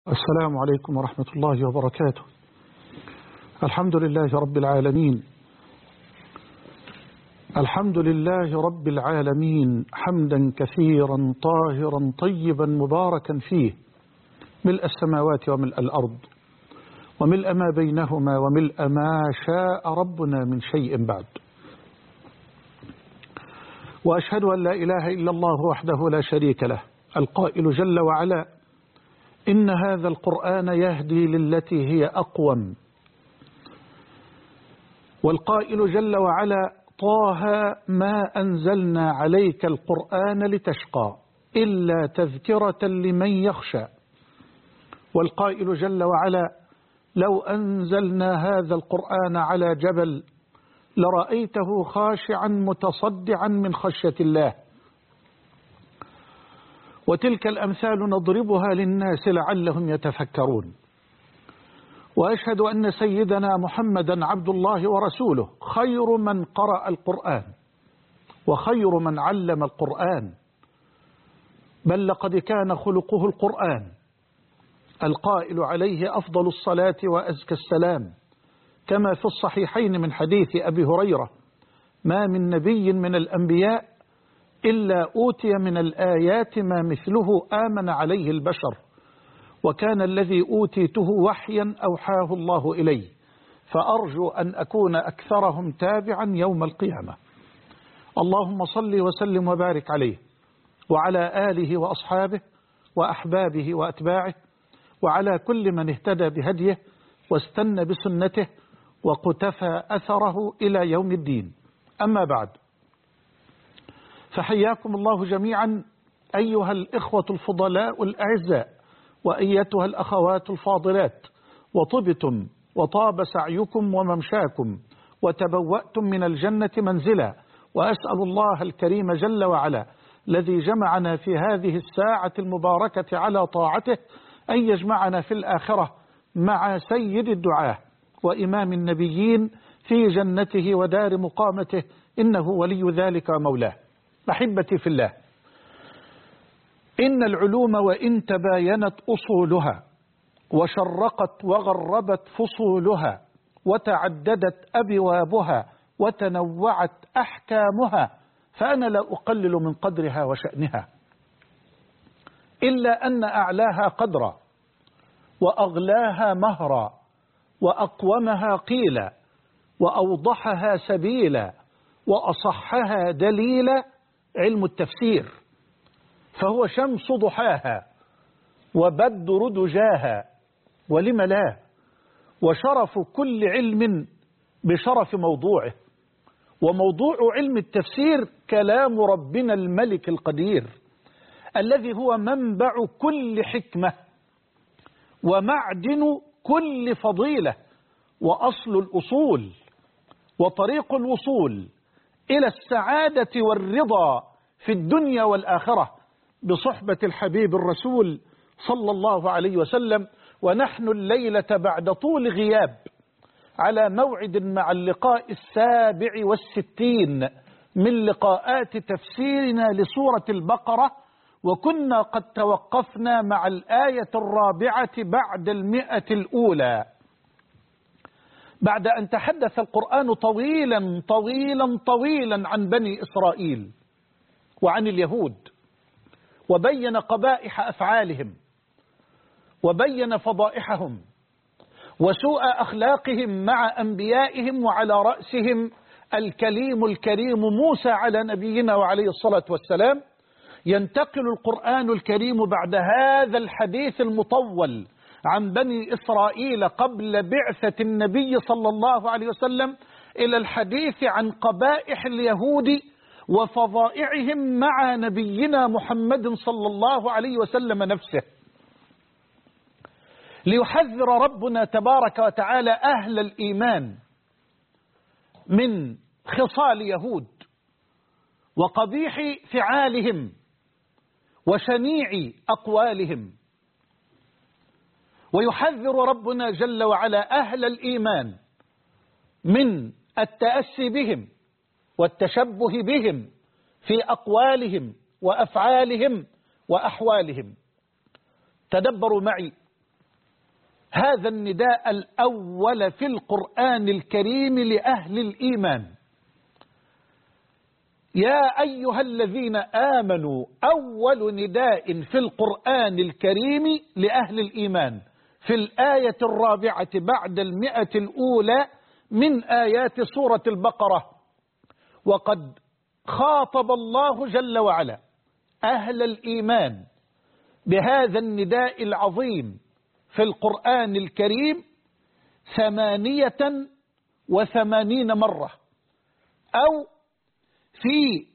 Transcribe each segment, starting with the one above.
السلام عليكم ورحمة الله وبركاته. الحمد لله رب العالمين، الحمد لله رب العالمين، حمدا كثيرا طاهرا طيبا مباركا فيه، ملء السماوات وملء الأرض وملء ما بينهما وملء ما شاء ربنا من شيء بعد. وأشهد أن لا إله إلا الله وحده لا شريك له، القائل جل وعلا: إن هذا القرآن يهدي للتي هي أقوم. والقائل جل وعلا: طه ما أنزلنا عليك القرآن لتشقى إلا تذكرة لمن يخشى. والقائل جل وعلا: لو أنزلنا هذا القرآن على جبل لرأيته خاشعا متصدعا من خشية الله. وتلك الأمثال نضربها للناس لعلهم يتفكرون. وأشهد أن سيدنا محمدا عبد الله ورسوله، خير من قرأ القرآن وخير من علم القرآن، بل لقد كان خلقه القرآن. القائل عليه أفضل الصلاة وأزكى السلام، كما في الصحيحين من حديث أبي هريرة: ما من نبي من الأنبياء إلا أوتي من الآيات ما مثله آمن عليه البشر، وكان الذي أوتيته وحيا أوحاه الله إلي، فأرجو أن أكون أكثرهم تابعا يوم القيامة. اللهم صل وسلم وبارك عليه وعلى آله وأصحابه وأحبابه وأتباعه وعلى كل من اهتدى بهديه واستنى بسنته وقتفى أثره إلى يوم الدين. أما بعد، فحياكم الله جميعا أيها الإخوة الفضلاء الأعزاء، وأيتها الأخوات الفاضلات، وطبتم وطاب سعيكم وممشاكم وتبوأتم من الجنة منزلا. وأسأل الله الكريم جل وعلا الذي جمعنا في هذه الساعة المباركة على طاعته أن يجمعنا في الآخرة مع سيد الدعاة وإمام النبيين في جنته ودار مقامته، إنه ولي ذلك ومولاه. أحبتي في الله، إن العلوم وإن تباينت أصولها وشرقت وغربت فصولها وتعددت أبوابها وتنوعت أحكامها، فأنا لا أقلل من قدرها وشأنها، إلا أن أعلاها قدرا وأغلاها مهرا وأقومها قيلا وأوضحها سبيلا وأصحها دليلا علم التفسير، فهو شمس ضحاها وبدر دجاها، ولم لا، وشرف كل علم بشرف موضوعه. وموضوع علم التفسير كلام ربنا الملك القدير، الذي هو منبع كل حكمة ومعدن كل فضيلة وأصل الأصول وطريق الوصول إلى السعادة والرضا في الدنيا والآخرة بصحبة الحبيب الرسول صلى الله عليه وسلم. ونحن الليلة بعد طول غياب على موعد مع اللقاء 67 من لقاءات تفسيرنا لسورة البقرة، وكنا قد توقفنا مع الآية 4 بعد 100 الأولى، بعد أن تحدث القرآن طويلا طويلا طويلا عن بني إسرائيل وعن اليهود، وبين قبائح أفعالهم وبين فضائحهم وسوء أخلاقهم مع أنبيائهم، وعلى رأسهم الكليم الكريم موسى على نبينا وعليه الصلاة والسلام. ينتقل القرآن الكريم بعد هذا الحديث المطول عن بني إسرائيل قبل بعثة النبي صلى الله عليه وسلم إلى الحديث عن قبائح اليهود وفضائعهم مع نبينا محمد صلى الله عليه وسلم نفسه، ليحذر ربنا تبارك وتعالى أهل الإيمان من خصال يهود وقبيح فعالهم وشنيع أقوالهم، ويحذر ربنا جل وعلا أهل الإيمان من التأسي بهم والتشبه بهم في أقوالهم وأفعالهم وأحوالهم. تدبروا معي هذا النداء الأول في القرآن الكريم لأهل الإيمان. يا أيها الذين آمنوا، أول نداء في القرآن الكريم لأهل الإيمان في الآية 4 بعد 100 الأولى من آيات سورة البقرة. وقد خاطب الله جل وعلا أهل الإيمان بهذا النداء العظيم في القرآن الكريم 88 مرة، أو في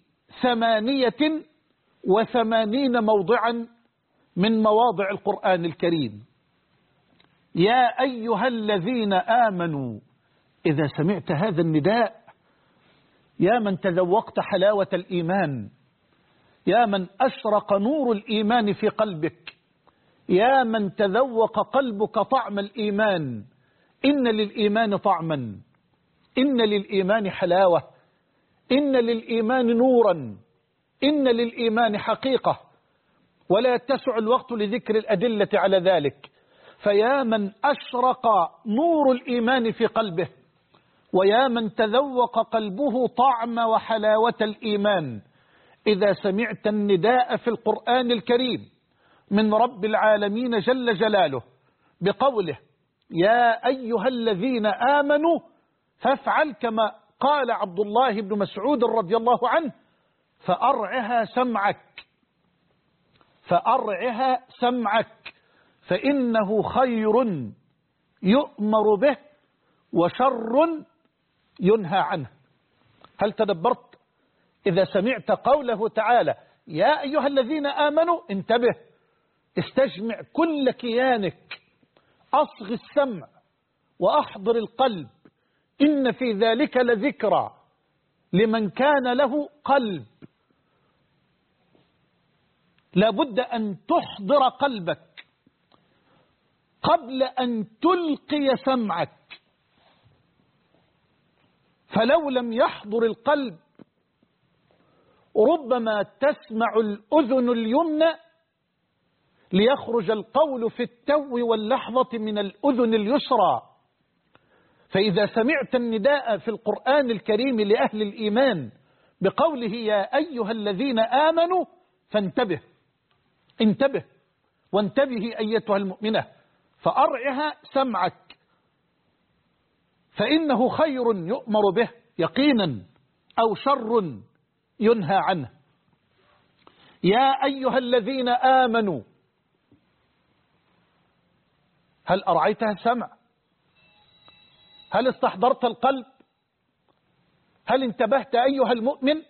88 موضعا من مواضع القرآن الكريم. يا أيها الذين آمنوا، إذا سمعت هذا النداء يا من تذوقت حلاوة الإيمان، يا من أشرق نور الإيمان في قلبك، يا من تذوق قلبك طعم الإيمان، إن للإيمان طعما، إن للإيمان حلاوة، إن للإيمان نورا، إن للإيمان حقيقة، ولا يتسع الوقت لذكر الأدلة على ذلك. فيا من أشرق نور الإيمان في قلبه، ويا من تذوق قلبه طعم وحلاوة الإيمان، إذا سمعت النداء في القرآن الكريم من رب العالمين جل جلاله بقوله يا أيها الذين آمنوا، فافعل كما قال عبد الله بن مسعود رضي الله عنه: فأرعها سمعك، فأرعها سمعك، فإنه خير يؤمر به وشر ينهى عنه. هل تدبرت؟ إذا سمعت قوله تعالى يا أيها الذين آمنوا، انتبه، استجمع كل كيانك، أصغ السمع وأحضر القلب، إن في ذلك لذكرى لمن كان له قلب. لابد أن تحضر قلبك قبل أن تلقي سمعك، فلو لم يحضر القلب ربما تسمع الأذن اليمنى ليخرج القول في التو واللحظة من الأذن اليسرى. فإذا سمعت النداء في القرآن الكريم لأهل الإيمان بقوله يا أيها الذين آمنوا، فانتبه، انتبه وانتبهي أيتها المؤمنة، فأرعها سمعك، فإنه خير يؤمر به يقينا أو شر ينهى عنه. يا أيها الذين آمنوا، هل أرعيتها السمع؟ هل استحضرت القلب؟ هل انتبهت أيها المؤمن؟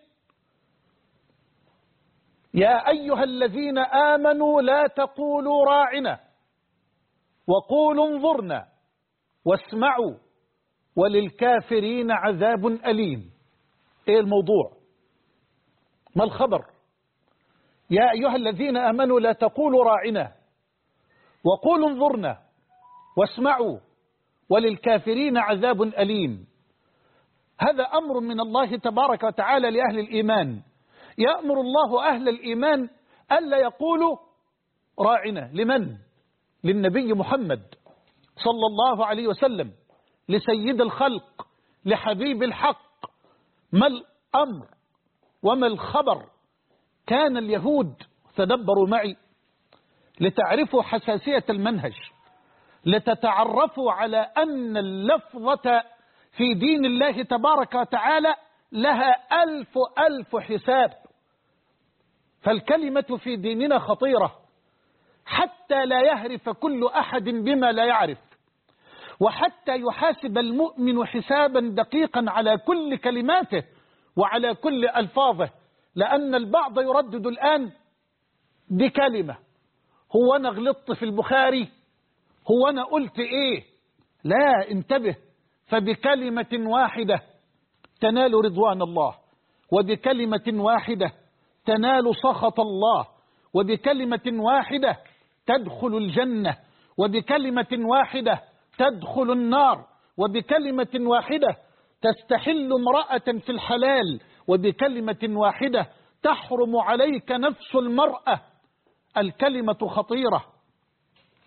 يا أيها الذين آمنوا لا تقولوا راعنا وقولوا انظرنا واسمعوا وللكافرين عذاب أليم. ايه الموضوع؟ ما الخبر؟ يا أيها الذين آمنوا لا تقولوا راعنا وقولوا انظرنا واسمعوا وللكافرين عذاب أليم. هذا أمر من الله تبارك وتعالى لأهل الإيمان. يأمر الله أهل الإيمان ألا يقولوا راعنا. لمن؟ للنبي محمد صلى الله عليه وسلم، لسيد الخلق، لحبيب الحق. ما الأمر وما الخبر؟ كان اليهود، تدبروا معي لتعرفوا حساسية المنهج، لتتعرفوا على أن اللفظة في دين الله تبارك وتعالى لها ألف حساب. فالكلمة في ديننا خطيرة، حتى لا يهرف كل أحد بما لا يعرف، وحتى يحاسب المؤمن حسابا دقيقا على كل كلماته وعلى كل ألفاظه. لأن البعض يردد الآن بكلمة: هو أنا غلطت في البخاري؟ هو أنا قلت إيه؟ لا، انتبه، فبكلمة واحدة تنال رضوان الله، وبكلمة واحدة تنال سخط الله، وبكلمة واحدة تدخل الجنة، وبكلمة واحدة تدخل النار، وبكلمة واحدة تستحل امرأة في الحلال، وبكلمة واحدة تحرم عليك نفس المرأة. الكلمة خطيرة.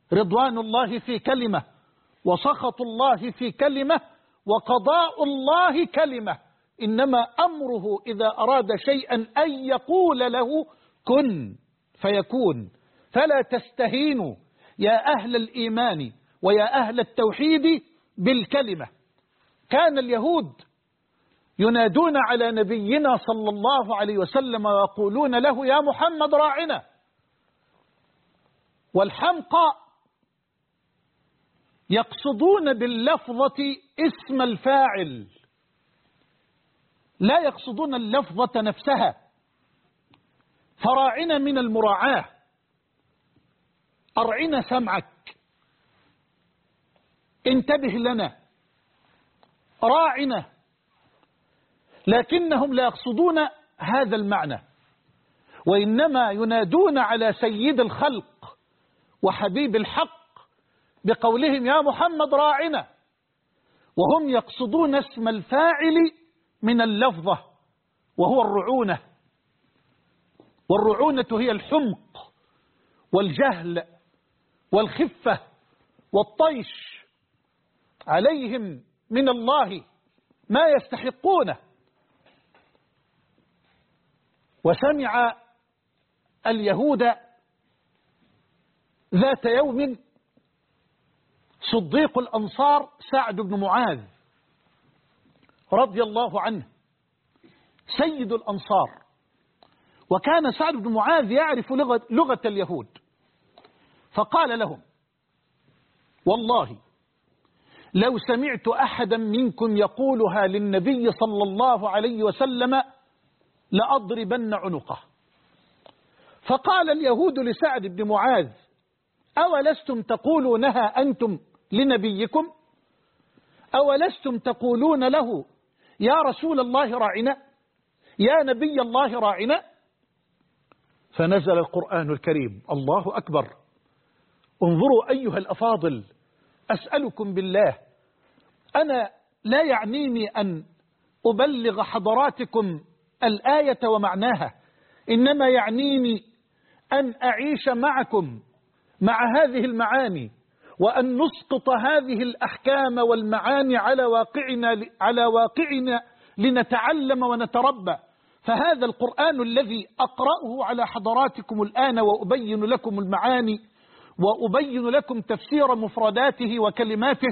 رضوان الله في كلمة، وسخط الله في كلمة، وقضاء الله كلمة. إنما أمره إذا أراد شيئا أن يقول له كن فيكون. فلا تستهينوا يا أهل الإيمان ويا أهل التوحيد بالكلمة. كان اليهود ينادون على نبينا صلى الله عليه وسلم ويقولون له يا محمد راعنا، والحمقى يقصدون باللفظة اسم الفاعل، لا يقصدون اللفظة نفسها. فراعنا من المراعاة، أرعنا سمعك، انتبه لنا، راعنا. لكنهم لا يقصدون هذا المعنى، وإنما ينادون على سيد الخلق وحبيب الحق بقولهم يا محمد راعنا، وهم يقصدون اسم الفاعل من اللفظة وهو الرعونة. والرعونة هي الحمق والجهل والخفة والطيش. عليهم من الله ما يستحقونه. وسمع اليهود ذات يوم صديق الأنصار سعد بن معاذ رضي الله عنه سيد الأنصار، وكان سعد بن معاذ يعرف لغة اليهود، فقال لهم والله لو سمعت أحدا منكم يقولها للنبي صلى الله عليه وسلم لأضربن عنقه. فقال اليهود لسعد بن معاذ أولستم تقولونها أنتم لنبيكم؟ أولستم تقولون له يا رسول الله راعنا، يا نبي الله راعنا؟ فنزل القرآن الكريم. الله أكبر. انظروا أيها الأفاضل، أسألكم بالله، أنا لا يعنيني أن أبلغ حضراتكم الآية ومعناها، إنما يعنيني أن أعيش معكم مع هذه المعاني، وأن نسقط هذه الأحكام والمعاني على واقعنا لنتعلم ونتربى. فهذا القرآن الذي أقرأه على حضراتكم الآن وأبين لكم المعاني وأبين لكم تفسير مفرداته وكلماته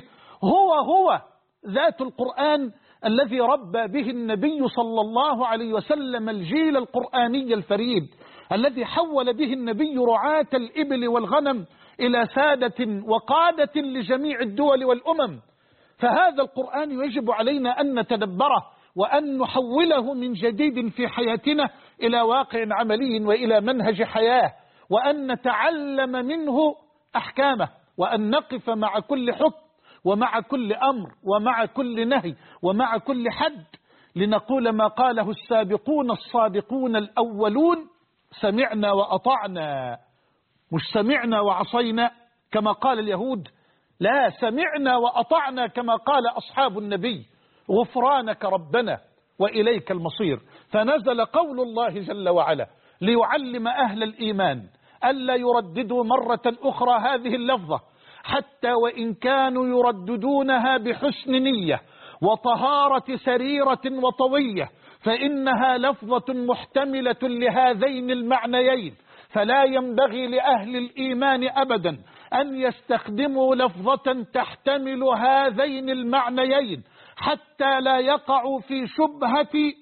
هو ذات القرآن الذي ربى به النبي صلى الله عليه وسلم الجيل القرآني الفريد، الذي حول به النبي رعاة الإبل والغنم إلى سادة وقادة لجميع الدول والأمم. فهذا القرآن يجب علينا أن نتدبره وأن نحوله من جديد في حياتنا إلى واقع عملي وإلى منهج حياة، وأن نتعلم منه أحكامه، وأن نقف مع كل حكم ومع كل أمر ومع كل نهي ومع كل حد لنقول ما قاله السابقون الصادقون الأولون سمعنا وأطعنا، مش سمعنا وعصينا كما قال اليهود، لا، سمعنا وأطعنا كما قال أصحاب النبي غفرانك ربنا وإليك المصير. فنزل قول الله جل وعلا ليعلم أهل الإيمان ألا يرددوا مرة أخرى هذه اللفظة، حتى وإن كانوا يرددونها بحسن نية وطهارة سريرة وطوية، فإنها لفظة محتملة لهذين المعنيين. فلا ينبغي لأهل الإيمان أبدا أن يستخدموا لفظة تحتمل هذين المعنيين، حتى لا يقعوا في شبهة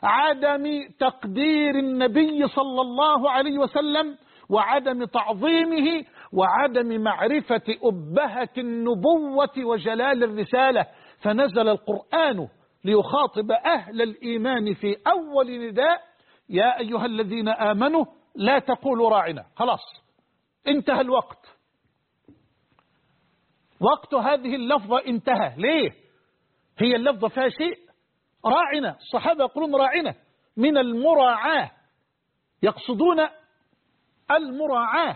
عدم تقدير النبي صلى الله عليه وسلم وعدم تعظيمه وعدم معرفة أبهة النبوة وجلال الرسالة. فنزل القرآن ليخاطب أهل الإيمان في أول نداء يا أيها الذين آمنوا لا تقولوا راعنا. خلاص انتهى الوقت، وقت هذه اللفظة انتهى. ليه؟ هي اللفظة فيها شيء؟ راعنا، الصحابة يقولون راعنا من المراعاة، يقصدون المراعاة،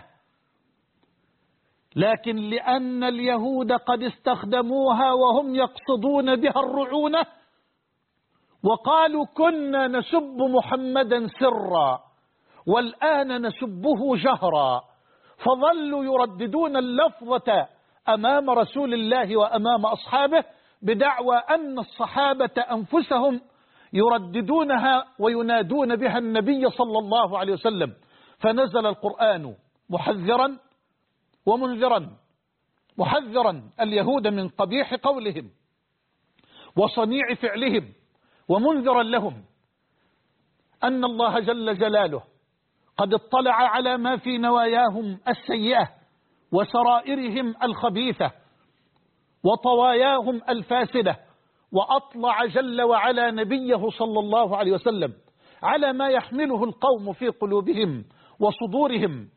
لكن لأن اليهود قد استخدموها وهم يقصدون بها الرعونة وقالوا كنا نسب محمدا سرا والآن نسبه جهرا، فظلوا يرددون اللفظة أمام رسول الله وأمام أصحابه بدعوى أن الصحابة أنفسهم يرددونها وينادون بها النبي صلى الله عليه وسلم. فنزل القرآن محذرا ومنذرا، محذرا اليهود من قبيح قولهم وصنيع فعلهم، ومنذرا لهم أن الله جل جلاله قد اطلع على ما في نواياهم السيئة وسرائرهم الخبيثة وطواياهم الفاسدة، وأطلع جل وعلا نبيه صلى الله عليه وسلم على ما يحمله القوم في قلوبهم وصدورهم.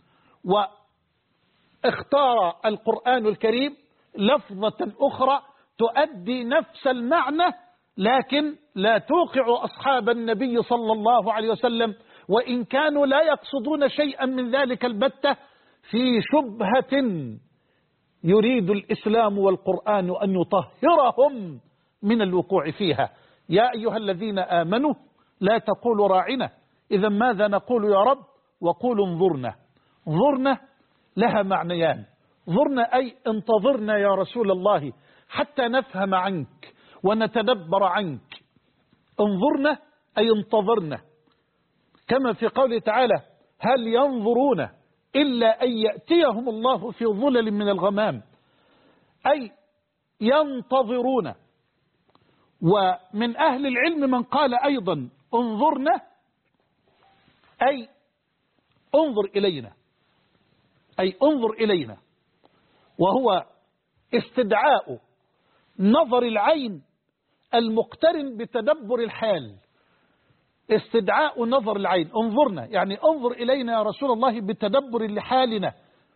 واختار القرآن الكريم لفظة أخرى تؤدي نفس المعنى، لكن لا توقع أصحاب النبي صلى الله عليه وسلم، وإن كانوا لا يقصدون شيئا من ذلك البتة، في شبهة يريد الإسلام والقرآن أن يطهرهم من الوقوع فيها. يا أيها الذين آمنوا لا تقولوا راعنا، إذا ماذا نقول يا رب؟ وقولوا انظرنا. انظرنا لها معنيان: انظرنا أي انتظرنا يا رسول الله حتى نفهم عنك ونتدبر عنك. انظرنا أي انتظرنا، كما في قوله تعالى: هل ينظرون إلا أن يأتيهم الله في ظلل من الغمام، أي ينتظرون. ومن أهل العلم من قال أيضا انظرنا أي انظر إلينا، أي انظر إلينا، وهو استدعاء نظر العين المقترن بتدبر الحال. استدعاء نظر العين، انظرنا يعني انظر إلينا يا رسول الله بتدبر لحالنا،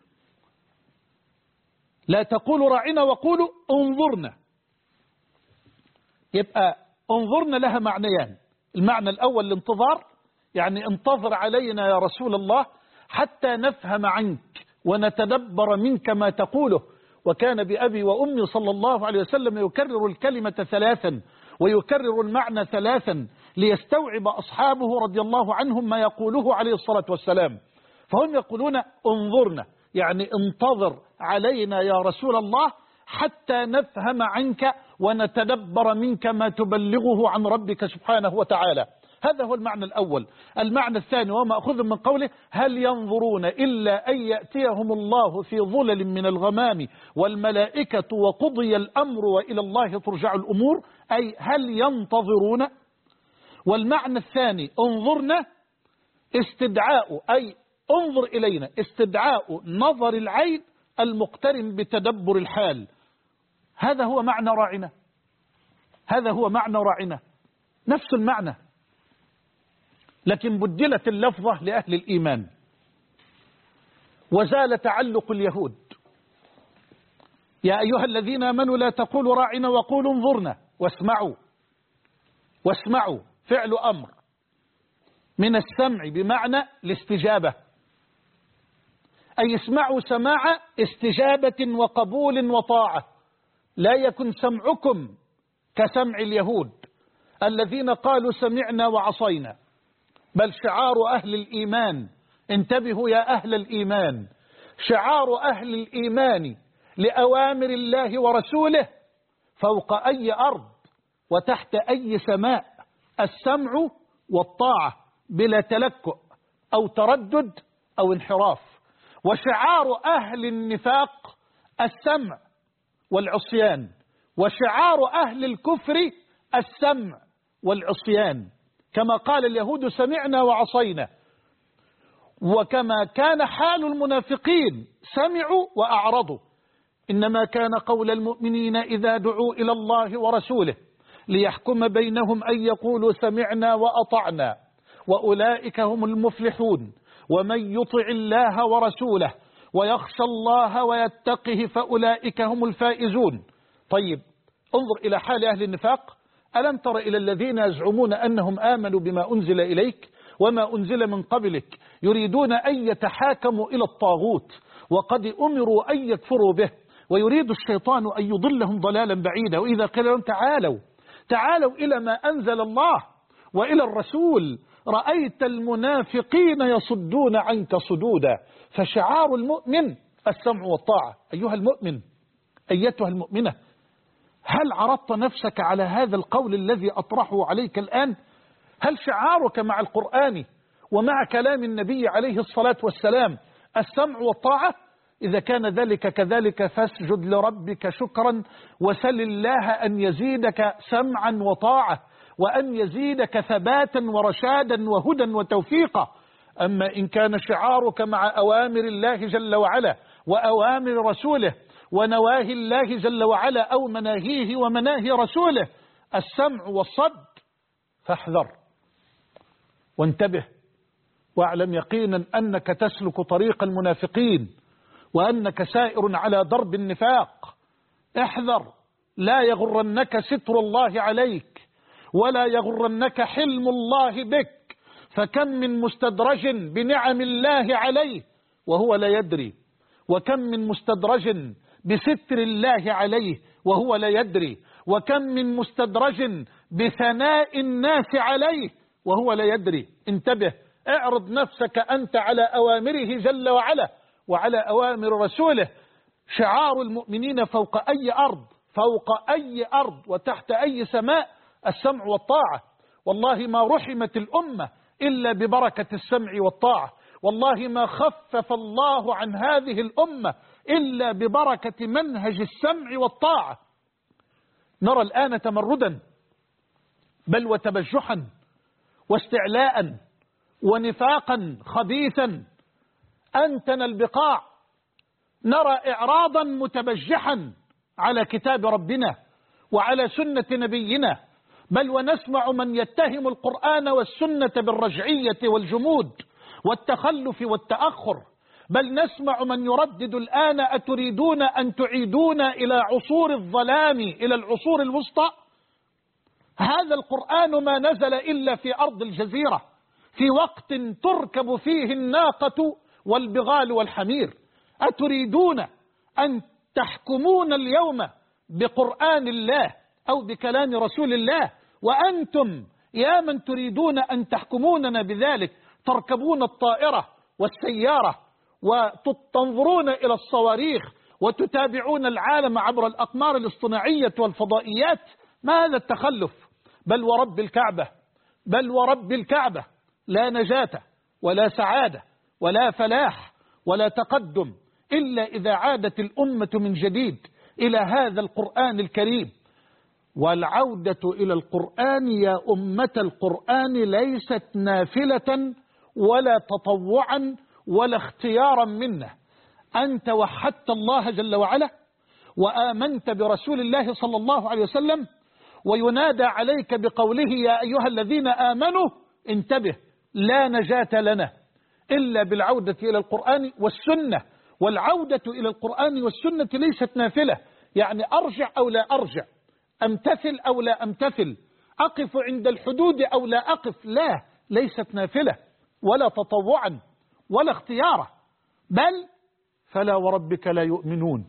لا تقولوا راعنا وقولوا انظرنا. يبقى انظرنا لها معنيان: المعنى الأول الانتظار، يعني انتظر علينا يا رسول الله حتى نفهم عنك ونتدبر منك ما تقوله. وكان بأبي وأمي صلى الله عليه وسلم يكرر الكلمة ثلاثا ويكرر المعنى ثلاثا ليستوعب أصحابه رضي الله عنهم ما يقوله عليه الصلاة والسلام. فهم يقولون انظرنا يعني انتظر علينا يا رسول الله حتى نفهم عنك ونتدبر منك ما تبلغه عن ربك سبحانه وتعالى. هذا هو المعنى الأول. المعنى الثاني وما أخذ من قوله: هل ينظرون إلا أن يأتيهم الله في ظلل من الغمام والملائكة وقضي الأمر وإلى الله ترجع الأمور، أي هل ينتظرون. والمعنى الثاني انظرنا استدعاء، أي انظر إلينا، استدعاء نظر العين المقترن بتدبر الحال. هذا هو معنى راعنا، هذا هو معنى راعنا، نفس المعنى، لكن بدلت اللفظة لأهل الإيمان وزال تعلق اليهود. يا أيها الذين آمنوا لا تقولوا راعنا وقولوا انظرنا واسمعوا. واسمعوا فعل أمر من السمع بمعنى الاستجابة، أي اسمعوا سماع استجابة وقبول وطاعة. لا يكن سمعكم كسمع اليهود الذين قالوا سمعنا وعصينا، بل شعار أهل الإيمان، انتبهوا يا أهل الإيمان، شعار أهل الإيمان لأوامر الله ورسوله فوق أي أرض وتحت أي سماء السمع والطاعة بلا تلكؤ أو تردد أو انحراف. وشعار أهل النفاق السمع والعصيان، وشعار أهل الكفر السمع والعصيان، كما قال اليهود سمعنا وعصينا. وكما كان حال المنافقين سمعوا وأعرضوا، إنما كان قول المؤمنين إذا دعوا إلى الله ورسوله ليحكم بينهم أن يقولوا سمعنا وأطعنا وأولئك هم المفلحون. ومن يطع الله ورسوله ويخشى الله ويتقه فأولئك هم الفائزون. طيب انظر إلى حال أهل النفاق: ألم تر إلى الذين يزعمون أنهم آمنوا بما أنزل إليك وما أنزل من قبلك يريدون أن يتحاكموا إلى الطاغوت وقد أمروا أن يكفروا به ويريد الشيطان أن يضلهم ضلالا بعيدا. وإذا قيل لهم تعالوا إلى ما أنزل الله وإلى الرسول رأيت المنافقين يصدون عنك صدودا. فشعار المؤمن السمع والطاعة. أيها المؤمن، أيتها المؤمنة، هل عرضت نفسك على هذا القول الذي أطرحه عليك الآن؟ هل شعارك مع القرآن ومع كلام النبي عليه الصلاة والسلام السمع والطاعة؟ إذا كان ذلك كذلك فاسجد لربك شكرا وسل الله أن يزيدك سمعا وطاعة، وأن يزيدك ثباتا ورشادا وهدى وتوفيقا. أما إن كان شعارك مع أوامر الله جل وعلا وأوامر رسوله ونواهي الله جل وعلا أو مناهيه ومناهي رسوله السمع والصد، فاحذر وانتبه، واعلم يقينا أنك تسلك طريق المنافقين وأنك سائر على درب النفاق. احذر، لا يغرنك ستر الله عليك ولا يغرنك حلم الله بك، فكم من مستدرج بنعم الله عليه وهو لا يدري، وكم من مستدرج بستر الله عليه وهو لا يدري، وكم من مستدرج بثناء الناس عليه وهو لا يدري. انتبه، اعرض نفسك أنت على أوامره جل وعلا وعلى أوامر رسوله. شعار المؤمنين فوق أي أرض، فوق أي أرض وتحت أي سماء السمع والطاعة. والله ما رحمت الأمة إلا ببركة السمع والطاعة، والله ما خفف الله عن هذه الأمة إلا ببركة منهج السمع والطاعة. نرى الآن تمردا بل وتبجحا واستعلاء ونفاقا خبيثا أنتن البقاع. نرى إعراضا متبجحا على كتاب ربنا وعلى سنة نبينا، بل ونسمع من يتهم القرآن والسنة بالرجعية والجمود والتخلف والتأخر، بل نسمع من يردد الآن: أتريدون أن تعيدونا إلى عصور الظلام، إلى العصور الوسطى؟ هذا القرآن ما نزل إلا في أرض الجزيرة، في وقت تركب فيه الناقة والبغال والحمير. أتريدون أن تحكمون اليوم بقرآن الله أو بكلام رسول الله، وأنتم يا من تريدون أن تحكموننا بذلك تركبون الطائرة والسيارة وتنظرون إلى الصواريخ وتتابعون العالم عبر الأقمار الاصطناعية والفضائيات؟ ما هذا التخلف؟ بل ورب الكعبة، بل ورب الكعبة، لا نجاة ولا سعادة ولا فلاح ولا تقدم إلا إذا عادت الأمة من جديد إلى هذا القرآن الكريم. والعودة إلى القرآن يا أمة القرآن ليست نافلة ولا تطوعا ولا اختيارا منه. أنت وحدت الله جل وعلا وآمنت برسول الله صلى الله عليه وسلم، وينادى عليك بقوله: يا أيها الذين آمنوا انتبه، لا نجاة لنا إلا بالعودة إلى القرآن والسنة. والعودة إلى القرآن والسنة ليست نافلة، يعني أرجع أو لا أرجع، أمتثل أو لا أمتثل، أقف عند الحدود أو لا أقف، لا، ليست نافلة ولا تطوعا ولا اختيارا. بل فلا وربك لا يؤمنون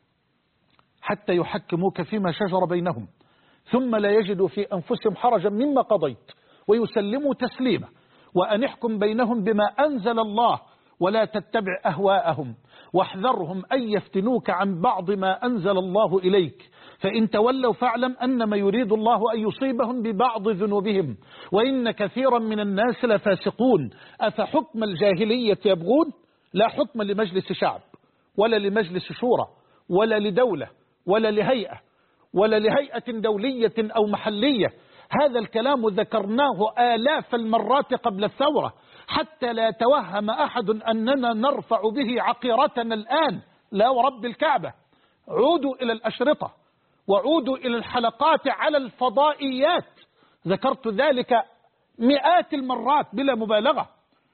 حتى يحكموك فيما شجر بينهم ثم لا يجدوا في أنفسهم حرجا مما قضيت ويسلموا تسليما، وأن احكم بينهم بما أنزل الله ولا تتبع أهواءهم واحذرهم أن يفتنوك عن بعض ما أنزل الله إليك، فإن تولوا فاعلم أنما يريد الله أن يصيبهم ببعض ذنوبهم وإن كثيرا من الناس لفاسقون. أفحكم الجاهلية يبغون؟ لا حكم لمجلس شعب ولا لمجلس شورى ولا لدولة ولا لهيئة ولا لهيئة دولية أو محلية. هذا الكلام ذكرناه آلاف المرات قبل الثورة حتى لا يتوهم أحد أننا نرفع به عقيرتنا الآن. لا ورب الكعبة، عودوا إلى الأشرطة وعودوا إلى الحلقات على الفضائيات، ذكرت ذلك مئات المرات بلا مبالغة.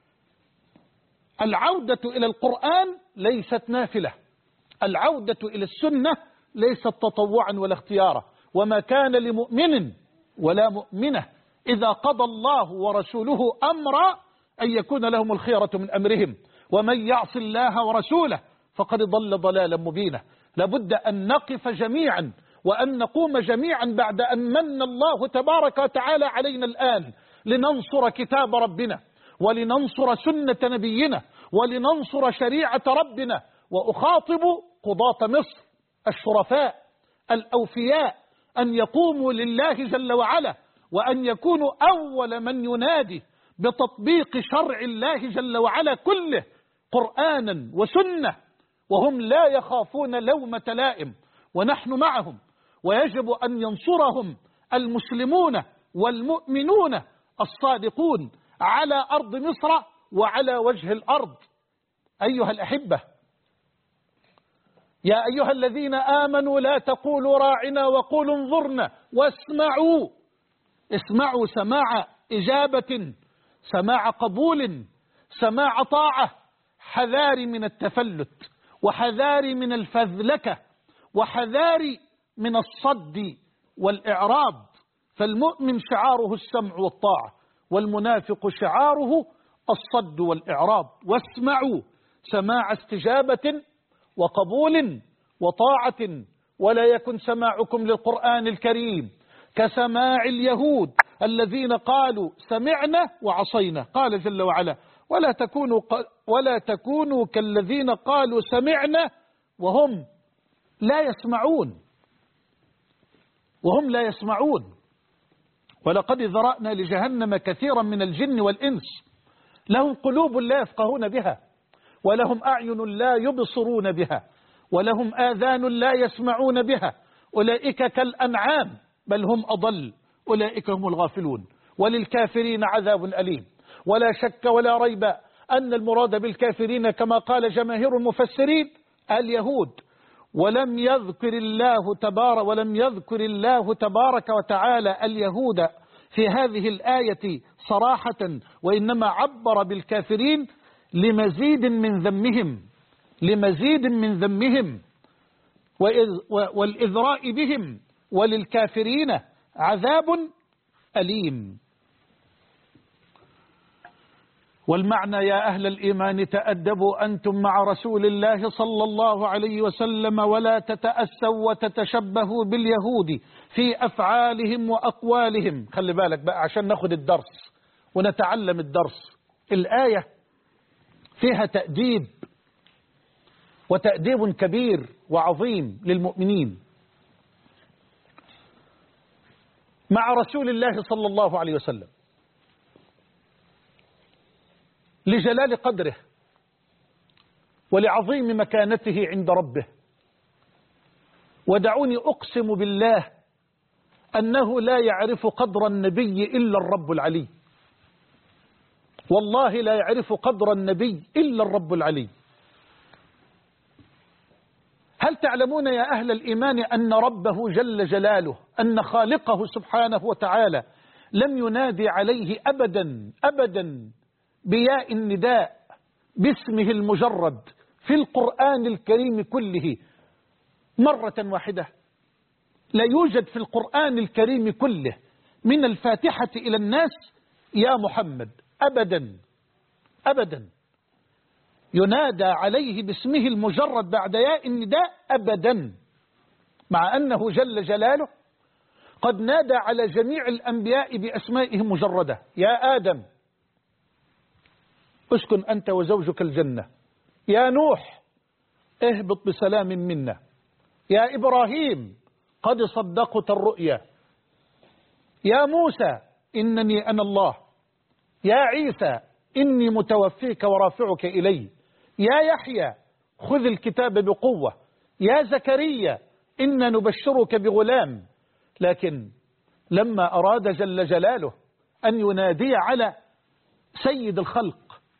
العودة إلى القرآن ليست نافلة، العودة إلى السنة ليست تطوعا ولا اختيارا. وما كان لمؤمن ولا مؤمنة إذا قضى الله ورسوله أمرا أن يكون لهم الخيرة من أمرهم، ومن يعص الله ورسوله فقد ضل ضلالا مبينا. لابد أن نقف جميعا وأن نقوم جميعا بعد أن من الله تبارك وتعالى علينا الآن لننصر كتاب ربنا، ولننصر سنة نبينا، ولننصر شريعة ربنا. وأخاطب قضاة مصر الشرفاء الأوفياء أن يقوموا لله جل وعلا، وأن يكونوا أول من ينادي بتطبيق شرع الله جل وعلا كله قرآنا وسنة، وهم لا يخافون لومة لائم، ونحن معهم. ويجب أن ينصرهم المسلمون والمؤمنون الصادقون على أرض مصر وعلى وجه الأرض. أيها الأحبة، يا أيها الذين آمنوا لا تقولوا راعنا وقولوا انظرنا واسمعوا. اسمعوا سماع إجابة، سماع قبول، سماع طاعة، حذار من التفلت، وحذار من الفذلكة، وحذار من الصد والإعراض. فالمؤمن شعاره السمع والطاعة، والمنافق شعاره الصد والإعراض. واسمعوا سماع استجابة وقبول وطاعة، ولا يكن سماعكم للقرآن الكريم كسماع اليهود الذين قالوا سمعنا وعصينا. قال جل وعلا: ولا تكونوا كالذين قالوا سمعنا وهم لا يسمعون. وهم لا يسمعون. ولقد ذرأنا لجهنم كثيرا من الجن والإنس لهم قلوب لا يفقهون بها، ولهم أعين لا يبصرون بها، ولهم آذان لا يسمعون بها، أولئك كالأنعام بل هم أضل، أولئك هم الغافلون. وللكافرين عذاب أليم. ولا شك ولا ريب أن المراد بالكافرين كما قال جماهير المفسرين اليهود. ولم يذكر الله تبارك وتعالى اليهود في هذه الآية صراحة، وإنما عبر بالكافرين لمزيد من ذمهم والإذراء بهم. وللكافرين عذاب أليم. والمعنى: يا أهل الإيمان تأدبوا أنتم مع رسول الله صلى الله عليه وسلم، ولا تتأسوا وتتشبهوا باليهود في أفعالهم وأقوالهم. خلي بالك بقى عشان ناخد الدرس ونتعلم الدرس. الآية فيها تأديب، وتأديب كبير وعظيم للمؤمنين مع رسول الله صلى الله عليه وسلم لجلال قدره ولعظيم مكانته عند ربه. ودعوني أقسم بالله أنه لا يعرف قدر النبي إلا الرب العلي. والله لا يعرف قدر النبي إلا الرب العلي. هل تعلمون يا أهل الإيمان أن ربه جل جلاله، أن خالقه سبحانه وتعالى لم ينادي عليه أبدا بياء النداء باسمه المجرد في القرآن الكريم كله مرة واحدة؟ لا يوجد في القرآن الكريم كله من الفاتحة إلى الناس يا محمد أبدا ينادى عليه باسمه المجرد بعد ياء النداء أبدا، مع أنه جل جلاله قد نادى على جميع الأنبياء بأسمائه مجردة. يا آدم اسكن أنت وزوجك الجنة، يا نوح اهبط بسلام منا، يا إبراهيم قد صدقت الرؤيا، يا موسى إنني أنا الله، يا عيسى إني متوفيك ورافعك إلي، يا يحيى خذ الكتاب بقوة، يا زكريا إنا نبشرك بغلام. لكن لما أراد جل جلاله أن ينادي على سيد الخلق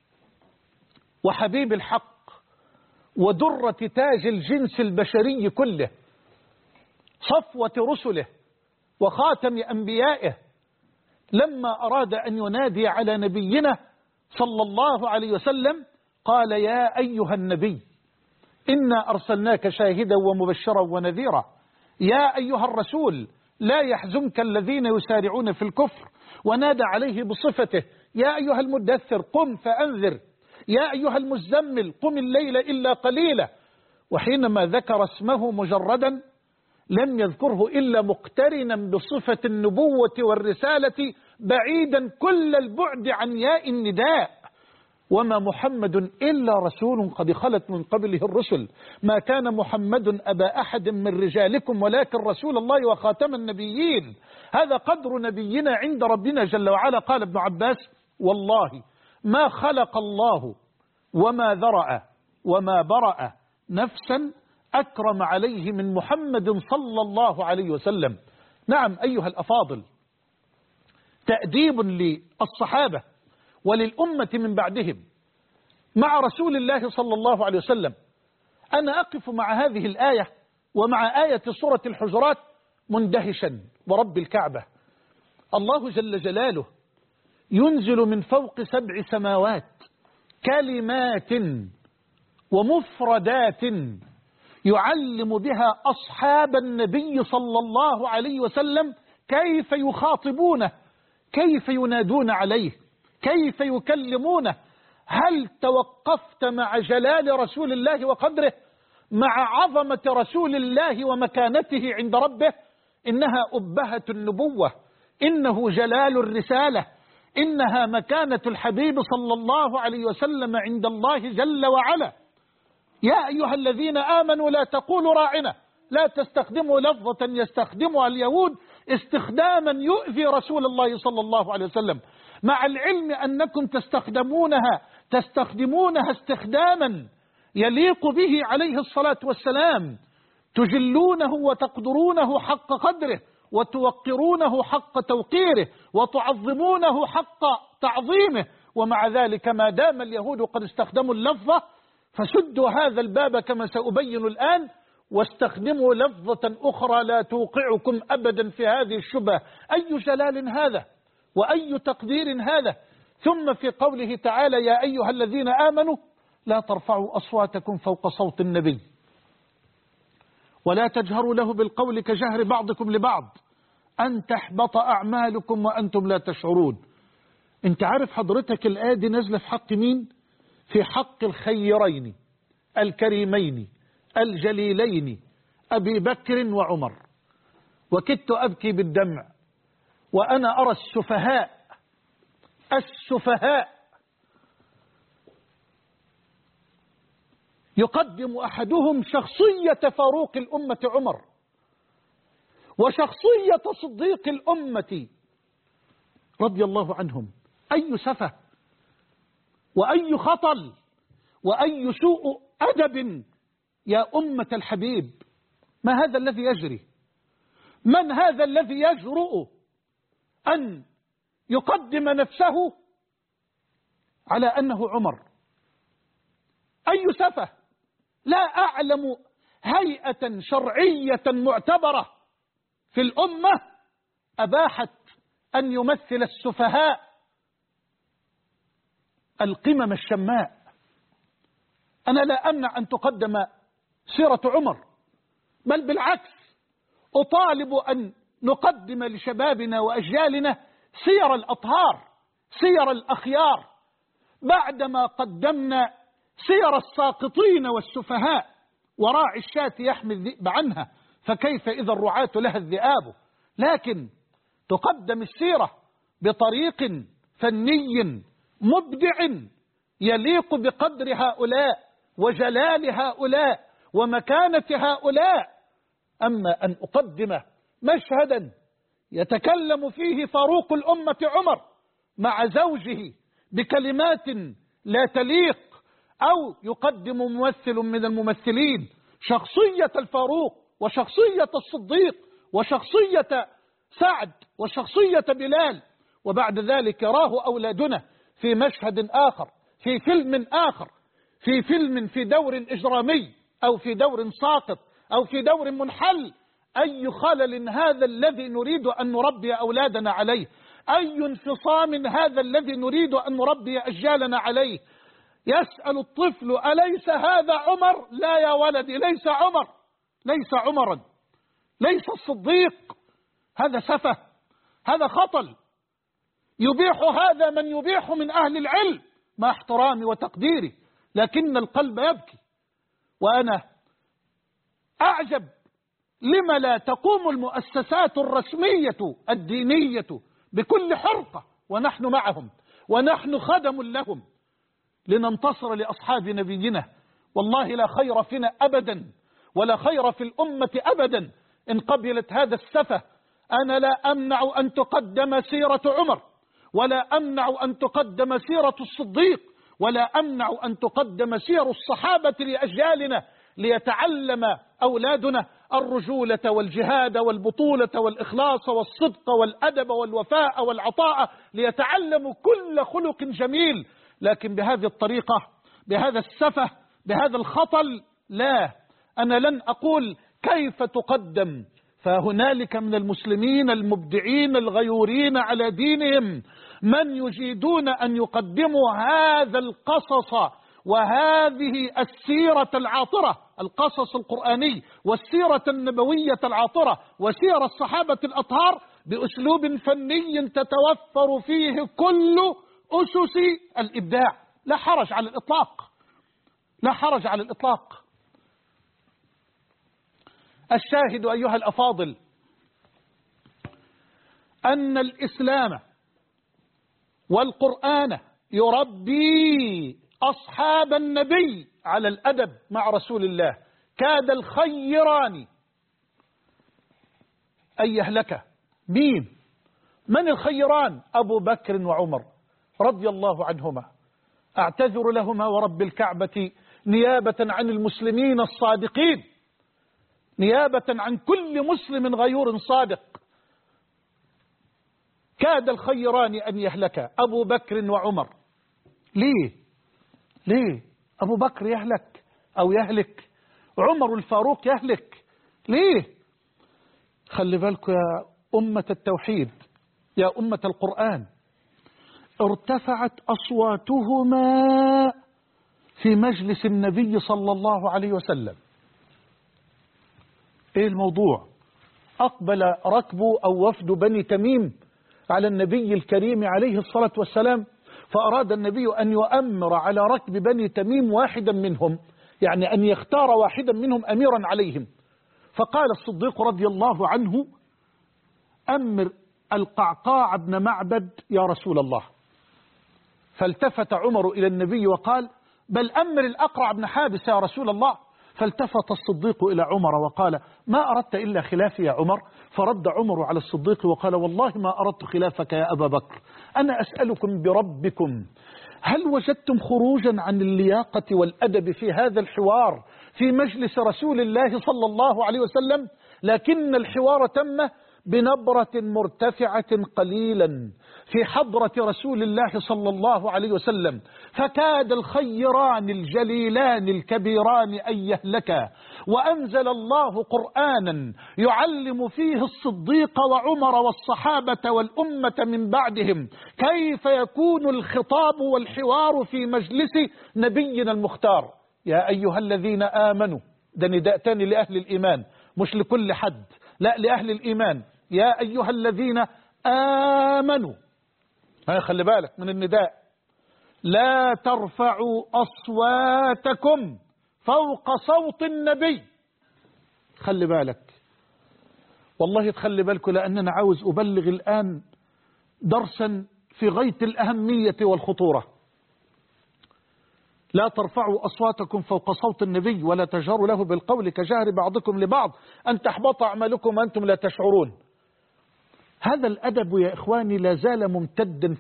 وحبيب الحق ودرة تاج الجنس البشري كله، صفوة رسله وخاتم أنبيائه، لما أراد أن ينادي على نبينا صلى الله عليه وسلم قال: يا أيها النبي إنا أرسلناك شاهدا ومبشرا ونذيرا، يا أيها الرسول لا يحزنك الذين يسارعون في الكفر، ونادى عليه بصفته: يا أيها المدثر قم فأنذر، يا أيها المزمل قم الليل إلا قليلا. وحينما ذكر اسمه مجردا لم يذكره إلا مقترنا بصفة النبوة والرسالة بعيدا كل البعد عن ياء النداء. وما محمد إلا رسول قد خلت من قبله الرسل، ما كان محمد أبا أحد من رجالكم ولكن رسول الله وخاتم النبيين. هذا قدر نبينا عند ربنا جل وعلا. قال ابن عباس: والله ما خلق الله وما ذرأ وما برأ نفسا أكرم عليه من محمد صلى الله عليه وسلم. نعم أيها الأفاضل، تأديب للصحابة وللأمة من بعدهم مع رسول الله صلى الله عليه وسلم. أنا أقف مع هذه الآية ومع آية سورة الحجرات مندهشا ورب الكعبة. الله جل جلاله ينزل من فوق 7 سماوات كلمات ومفردات يعلم بها أصحاب النبي صلى الله عليه وسلم كيف يخاطبونه، كيف ينادون عليه، كيف يكلمونه. هل توقفت مع جلال رسول الله وقدره، مع عظمة رسول الله ومكانته عند ربه؟ إنها أبهة النبوة، إنه جلال الرسالة، إنها مكانة الحبيب صلى الله عليه وسلم عند الله جل وعلا. يا أيها الذين آمنوا لا تقولوا راعنا، لا تستخدموا لفظة يستخدمها اليهود استخداما يؤذي رسول الله صلى الله عليه وسلم، مع العلم أنكم تستخدمونها استخداما يليق به عليه الصلاة والسلام، تجلونه وتقدرونه حق قدره وتوقرونه حق توقيره وتعظمونه حق تعظيمه. ومع ذلك ما دام اليهود قد استخدموا اللفظة فسدوا هذا الباب كما سأبين الآن، واستخدموا لفظة أخرى لا توقعكم أبدا في هذه الشبهة. أي جلال هذا وأي تقدير هذا؟ ثم في قوله تعالى: يا أيها الذين آمنوا لا ترفعوا أصواتكم فوق صوت النبي ولا تجهروا له بالقول كجهر بعضكم لبعض أن تحبط أعمالكم وأنتم لا تشعرون. انت عارف حضرتك الآية دي نازلة في حق مين؟ في حق الخيرين الكريمين الجليلين أبي بكر وعمر. وكدت أبكي بالدمع وأنا أرى السفهاء يقدم أحدهم شخصية فاروق الأمة عمر وشخصية صديق الأمة رضي الله عنهم. أي سفه وأي خطل وأي سوء أدب يا أمة الحبيب! ما هذا الذي يجري؟ من هذا الذي يجرؤ أن يقدم نفسه على أنه عمر؟ أي سفه! لا أعلم هيئة شرعية معتبرة في الأمة أباحت أن يمثل السفهاء القمم الشماء. أنا لا أمنع أن تقدم سيرة عمر، بل بالعكس أطالب أن نقدم لشبابنا وأجيالنا سير الأطهار، سير الأخيار، بعدما قدمنا سير الساقطين والسفهاء. وراعي الشاة يحمي الذئب عنها، فكيف إذا الرعاة لها الذئاب؟ لكن تقدم السيرة بطريق فني مبدع يليق بقدر هؤلاء وجلال هؤلاء ومكانة هؤلاء. أما أن أقدم مشهدا يتكلم فيه فاروق الأمة عمر مع زوجه بكلمات لا تليق، أو يقدم ممثل من الممثلين شخصية الفاروق وشخصية الصديق وشخصية سعد وشخصية بلال، وبعد ذلك يراه أولادنا في مشهد آخر، في فيلم آخر، في فيلم في دور إجرامي أو في دور ساقط أو في دور منحل. أي خلل هذا الذي نريد أن نربي أولادنا عليه؟ أي انفصام هذا الذي نريد أن نربي أجيالنا عليه؟ يسأل الطفل: أليس هذا عمر؟ لا يا ولدي، ليس عمر، ليس عمرا، ليس الصديق. هذا سفه، هذا خطل يبيح هذا من يبيح من أهل العلم مع احترامي وتقديري، لكن القلب يبكي. وأنا أعجب لما لا تقوم المؤسسات الرسمية الدينية بكل حرقة ونحن معهم ونحن خدم لهم لننتصر لأصحاب نبينا. والله لا خير فينا أبدا ولا خير في الأمة أبدا إن قبلت هذا السفه. أنا لا أمنع أن تقدم سيرة عمر، ولا أمنع أن تقدم سيرة الصديق، ولا أمنع أن تقدم سير الصحابة لأجيالنا ليتعلم أولادنا الرجولة والجهاد والبطولة والإخلاص والصدق والأدب والوفاء والعطاء، ليتعلموا كل خلق جميل. لكن بهذه الطريقة، بهذا السفه، بهذا الخطل، لا، أنا لن أقول كيف تقدم. فهنالك من المسلمين المبدعين الغيورين على دينهم من يجيدون أن يقدموا هذا القصص وهذه السيرة العاطرة، القصص القرآني والسيرة النبوية العاطرة وسير الصحابة الأطهار بأسلوب فني تتوفر فيه كل أسس الإبداع. لا حرج على الإطلاق، لا حرج على الإطلاق. الشاهد أيها الأفاضل أن الإسلام والقرآن يربي أصحاب النبي على الأدب مع رسول الله. كاد الخيران أن يهلك. مين؟ من الخيران؟ أبو بكر وعمر رضي الله عنهما. أعتذر لهما ورب الكعبة نيابة عن المسلمين الصادقين، نيابة عن كل مسلم غيور صادق. كاد الخيران أن يهلك أبو بكر وعمر. ليه أبو بكر يهلك أو يهلك، عمر الفاروق يهلك؟ ليه؟ خلي بالكم يا أمة التوحيد، يا أمة القرآن، ارتفعت أصواتهما في مجلس النبي صلى الله عليه وسلم. ايه الموضوع؟ أقبل ركب أو وفد بني تميم على النبي الكريم عليه الصلاة والسلام، فأراد النبي أن يؤمر على ركب بني تميم واحدا منهم، يعني أن يختار واحدا منهم أميرا عليهم. فقال الصديق رضي الله عنه: أمر القعقاع بن معبد يا رسول الله. فالتفت عمر إلى النبي وقال: بل أمر الأقرع بن حابس يا رسول الله. فالتفت الصديق إلى عمر وقال: ما أردت إلا خلافي يا عمر. فرد عمر على الصديق وقال: والله ما أردت خلافك يا أبا بكر، أنا أسألكم بربكم، هل وجدتم خروجا عن اللياقة والأدب في هذا الحوار في مجلس رسول الله صلى الله عليه وسلم؟ لكن الحوار تم بنبرة مرتفعة قليلا في حضرة رسول الله صلى الله عليه وسلم، فكاد الخيران الجليلان الكبيران أن يهلكا. وأنزل الله قرآنا يعلم فيه الصديق وعمر والصحابة والأمة من بعدهم كيف يكون الخطاب والحوار في مجلس نبينا المختار. يا أيها الذين آمنوا، ده نداء تاني لأهل الإيمان، مش لكل حد، لا، لأهل الإيمان. يا أيها الذين آمنوا، خلي بالك من النداء، لا ترفعوا أصواتكم فوق صوت النبي. خلي بالك، والله تخلي بالكم، لأننا عاوز أبلغ الآن درسا في غاية الأهمية والخطورة. لا ترفعوا أصواتكم فوق صوت النبي ولا تجهروا له بالقول كجهر بعضكم لبعض أن تحبط أعمالكم وأنتم لا تشعرون. هذا الأدب يا إخواني لا زال ممتدا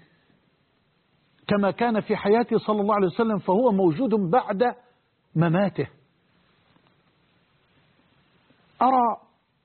كما كان في حياته صلى الله عليه وسلم، فهو موجود بعد مماته. أرى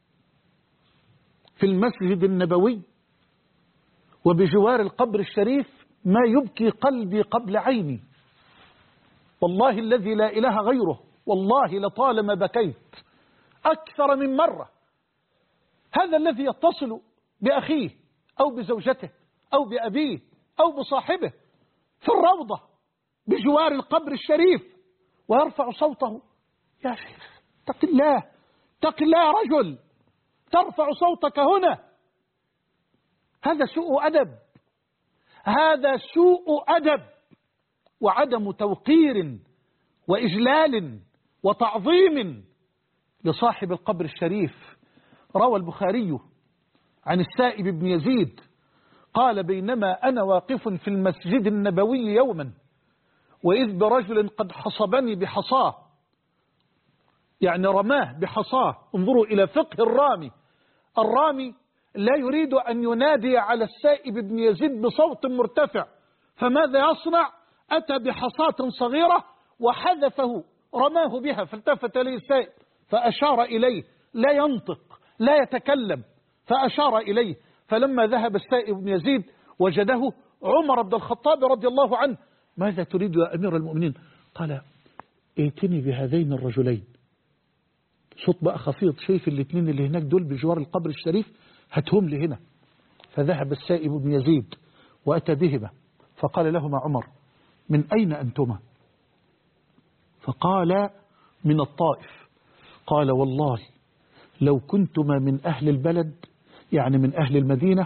في المسجد النبوي وبجوار القبر الشريف ما يبكي قلبي قبل عيني، والله الذي لا إله غيره، والله لطالما بكيت أكثر من مرة. هذا الذي يتصل بأخيه أو بزوجته أو بأبيه أو بصاحبه في الروضة بجوار القبر الشريف ويرفع صوته: يا شيخ اتق الله، اتق الله يا رجل، ترفع صوتك هنا. هذا سوء أدب، هذا سوء أدب وعدم توقير وإجلال وتعظيم لصاحب القبر الشريف. روى البخاري عن السائب بن يزيد قال بينما أنا واقف في المسجد النبوي يوما وإذ برجل قد حصبني بحصاه، يعني رماه بحصاه. انظروا إلى فقه الرامي. الرامي لا يريد أن ينادي على السائب بن يزيد بصوت مرتفع، فماذا يصنع؟ أتى بحصاة صغيرة وحذفه، رماه بها، فالتفت إليه السائب فأشار إليه، لا ينطق لا يتكلم، فأشار إليه. فلما ذهب السائب بن يزيد وجده عمر بن الخطاب رضي الله عنه. ماذا تريد يا أمير المؤمنين؟ قال ائتني بهذين الرجلين. صوت بقى خفيض، شايف الاثنين اللي هناك دول بجوار القبر الشريف، هاتهم لي هنا. فذهب السائب بن يزيد وأتى بهما، فقال لهما عمر من أين أنتما؟ فقال من الطائف. قال والله لو كنتما من أهل البلد، يعني من أهل المدينة،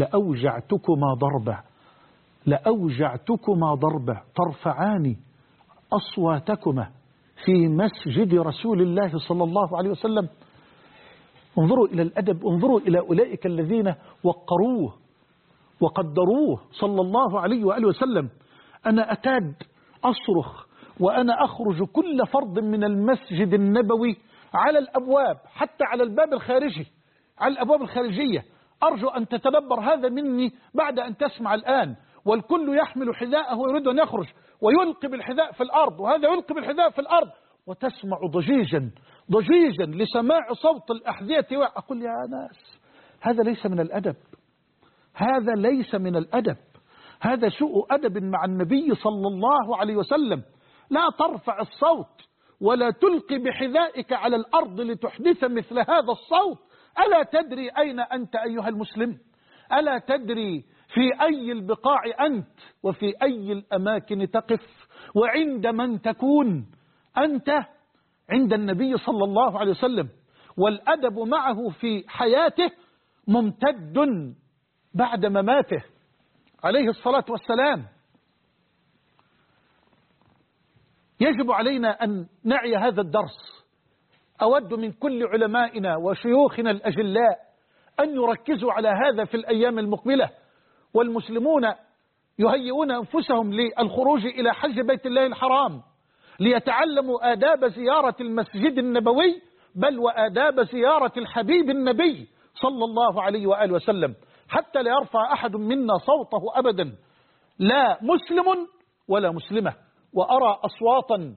لأوجعتكما ضربة ترفعان أصواتكما في مسجد رسول الله صلى الله عليه وسلم. انظروا إلى الأدب، انظروا إلى أولئك الذين وقروه وقدروه صلى الله عليه وآله وسلم. أنا أكاد أصرخ وأنا أخرج كل فرد من المسجد النبوي على الأبواب، حتى على الباب الخارجي، على الأبواب الخارجية. أرجو أن تتدبر هذا مني بعد أن تسمع الآن. والكل يحمل حذاءه ويريد أن يخرج ويلقي بالحذاء في الأرض، وهذا يلقي بالحذاء في الأرض، وتسمع ضجيجا لسماع صوت الأحذية. أقول يا ناس هذا ليس من الأدب، هذا ليس من الأدب، هذا سوء أدب مع النبي صلى الله عليه وسلم. لا ترفع الصوت ولا تلقي بحذائك على الأرض لتحدث مثل هذا الصوت. ألا تدري أين أنت أيها المسلم؟ ألا تدري في أي البقاع أنت وفي أي الأماكن تقف وعند من تكون؟ أنت عند النبي صلى الله عليه وسلم، والأدب معه في حياته ممتد بعد مماته عليه الصلاة والسلام. يجب علينا أن نعي هذا الدرس. أود من كل علمائنا وشيوخنا الأجلاء أن يركزوا على هذا في الأيام المقبلة، والمسلمون يهيئون أنفسهم للخروج إلى حج بيت الله الحرام ليتعلموا آداب زيارة المسجد النبوي، بل وآداب زيارة الحبيب النبي صلى الله عليه وآله وسلم، حتى لا يرفع أحد منا صوته أبدا، لا مسلم ولا مسلمة. وأرى أصواتا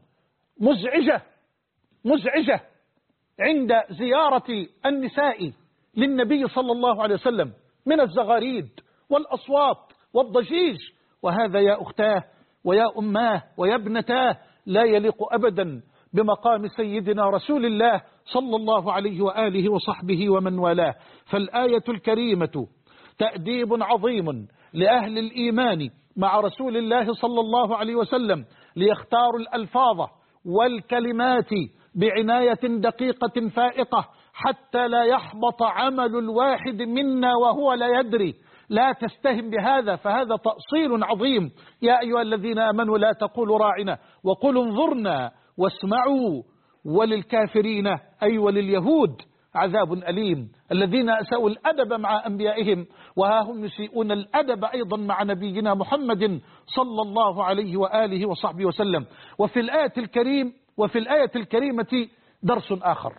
مزعجة عند زيارة النساء للنبي صلى الله عليه وسلم من الزغاريد والأصوات والضجيج، وهذا يا أختاه ويا أماه ويا ابنتاه لا يليق أبدا بمقام سيدنا رسول الله صلى الله عليه وآله وصحبه ومن والاه. فالآية الكريمة تأديب عظيم لأهل الإيمان مع رسول الله صلى الله عليه وسلم ليختاروا الألفاظ والكلمات بعناية دقيقة فائقة حتى لا يحبط عمل الواحد منا وهو لا يدري. لا تستهن بهذا، فهذا تأصيل عظيم. يا أيها الذين آمنوا لا تقولوا راعنا وقولوا انظرنا واسمعوا وللكافرين أي ولليهود عذاب أليم. الذين أساءوا الأدب مع أنبيائهم وها هم يسيئون الأدب أيضا مع نبينا محمد صلى الله عليه وآله وصحبه وسلم. وفي الآية الكريمة درس آخر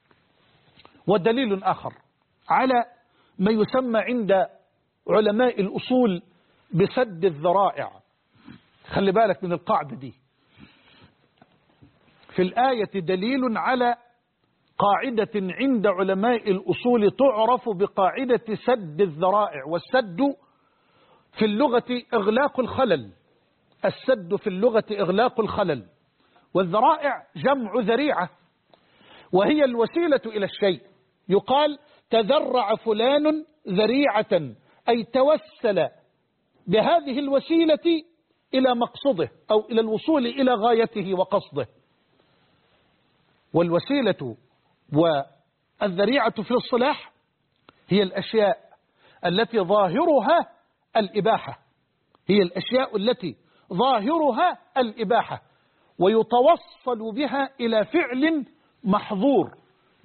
ودليل آخر على ما يسمى عند علماء الأصول بسد الذرائع. خلي بالك من القاعدة دي. في الآية دليل على قاعدة عند علماء الأصول تعرف بقاعدة سد الذرائع. والسد في اللغة إغلاق الخلل، السد في اللغة إغلاق الخلل، والذرائع جمع ذريعة وهي الوسيلة إلى الشيء. يقال تذرع فلان ذريعة، أي توسل بهذه الوسيلة إلى مقصده أو إلى الوصول إلى غايته وقصده. والوسيلة والذريعة في الصلاح هي الأشياء التي ظاهرها الإباحة، هي الأشياء التي ظاهرها الإباحة ويتوصل بها إلى فعل محظور،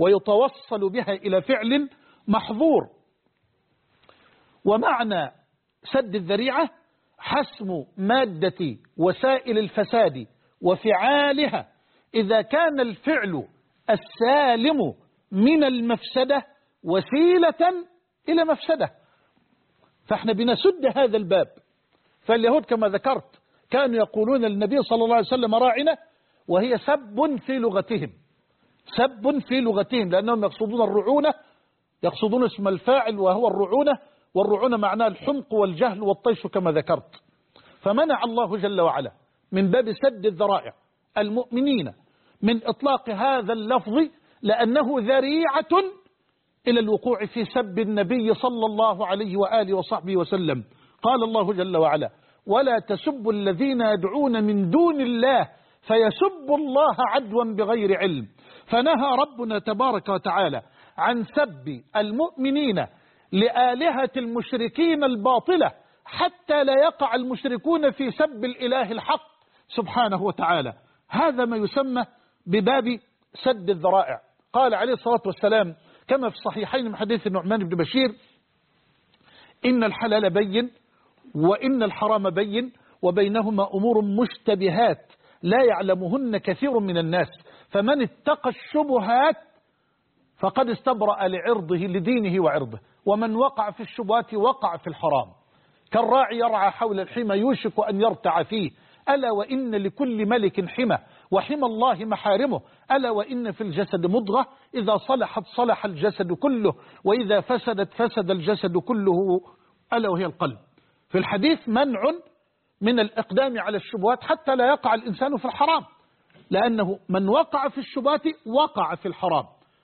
ويتوصل بها إلى فعل محظور. ومعنى سد الذريعة حسم مادة وسائل الفساد وفعالها إذا كان الفعل السالم من المفسدة وسيلة إلى مفسدة. فاحنا بنسد هذا الباب. فاليهود كما ذكرت كانوا يقولون للنبي صلى الله عليه وسلم راعنا، وهي سب في لغتهم، سب في لغتهم، لأنهم يقصدون الرعونة، يقصدون اسم الفاعل وهو الرعونة، والرعونة معناه الحمق والجهل والطيش كما ذكرت. فمنع الله جل وعلا من باب سد الذرائع المؤمنين من إطلاق هذا اللفظ، لأنه ذريعة إلى الوقوع في سب النبي صلى الله عليه وآله وصحبه وسلم. قال الله جل وعلا: ولا تسبوا الذين يدعون من دون الله فيسبوا الله عدوا بغير علم. فنهى ربنا تبارك وتعالى عن سب المؤمنين لآلهة المشركين الباطلة، حتى لا يقع المشركون في سب الإله الحق سبحانه وتعالى. هذا ما يسمى بباب سد الذرائع. قال عليه الصلاة والسلام كما في الصحيحين من حديث النعمان بن بشير: إن الحلال بين وإن الحرام بين وبينهما أمور مشتبهات لا يعلمهن كثير من الناس، فمن اتقى الشبهات فقد استبرأ لعرضه لدينه وعرضه، ومن وقع في الشبهات وقع في الحرام. كالراعي يرعى حول الحمى يوشك أن يرتع فيه، ألا وإن لكل ملك حمى وحمى الله محارمه، ألا وإن في الجسد مضغة إذا صلحت صلح الجسد كله وإذا فسدت فسد الجسد كله، ألا وهي القلب. في الحديث منع من الإقدام على الشبهات حتى لا يقع الإنسان في الحرام، لأنه من وقع في الشبهات وقع في الحرام.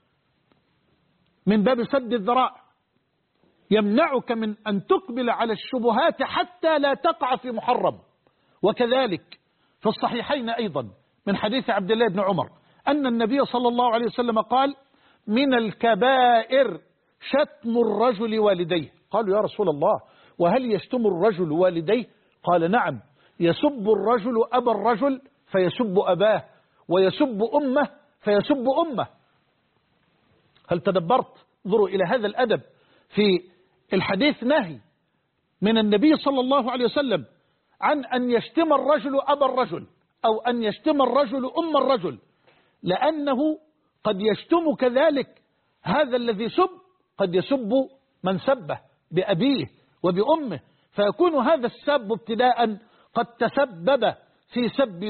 من باب سد الذرائع يمنعك من أن تقبل على الشبهات حتى لا تقع في محرم. وكذلك في الصحيحين أيضا من حديث عبد الله بن عمر أن النبي صلى الله عليه وسلم قال: من الكبائر شتم الرجل والديه. قالوا: يا رسول الله، وهل يشتم الرجل والديه؟ قال: نعم، يسب الرجل أبا الرجل فيسب أباه، ويسب أمه فيسب أمه. هل تدبرت؟ انظروا إلى هذا الأدب في الحديث. نهي من النبي صلى الله عليه وسلم عن أن يشتم الرجل أبا الرجل أو أن يشتم الرجل أم الرجل، لأنه قد يشتم كذلك هذا الذي سب، قد يسب من سبه بأبيه وبأمه، فيكون هذا السب ابتداء قد تسبب في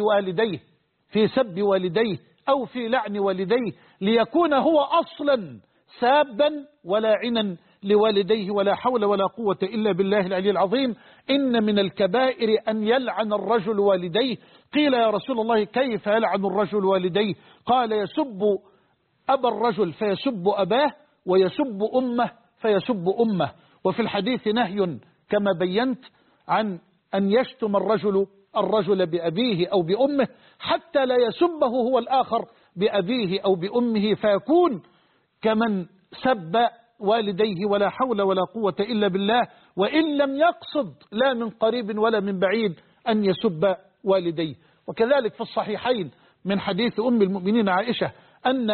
سب والديه أو في لعن والديه، ليكون هو أصلا سابا ولاعنا لوالديه. ولا حول ولا قوة إلا بالله العلي العظيم. إن من الكبائر أن يلعن الرجل والديه. قيل: يا رسول الله، كيف يلعن الرجل والديه؟ قال: يسب أبا الرجل فيسب أباه، ويسب أمه فيسب أمه. وفي الحديث نهي كما بينت عن أن يشتم الرجل بأبيه أو بأمه حتى لا يسبه هو الآخر بأبيه أو بأمه، فيكون كمن سب والديه. ولا حول ولا قوة إلا بالله، وإن لم يقصد لا من قريب ولا من بعيد أن يسب والديه. وكذلك في الصحيحين من حديث أم المؤمنين عائشة أن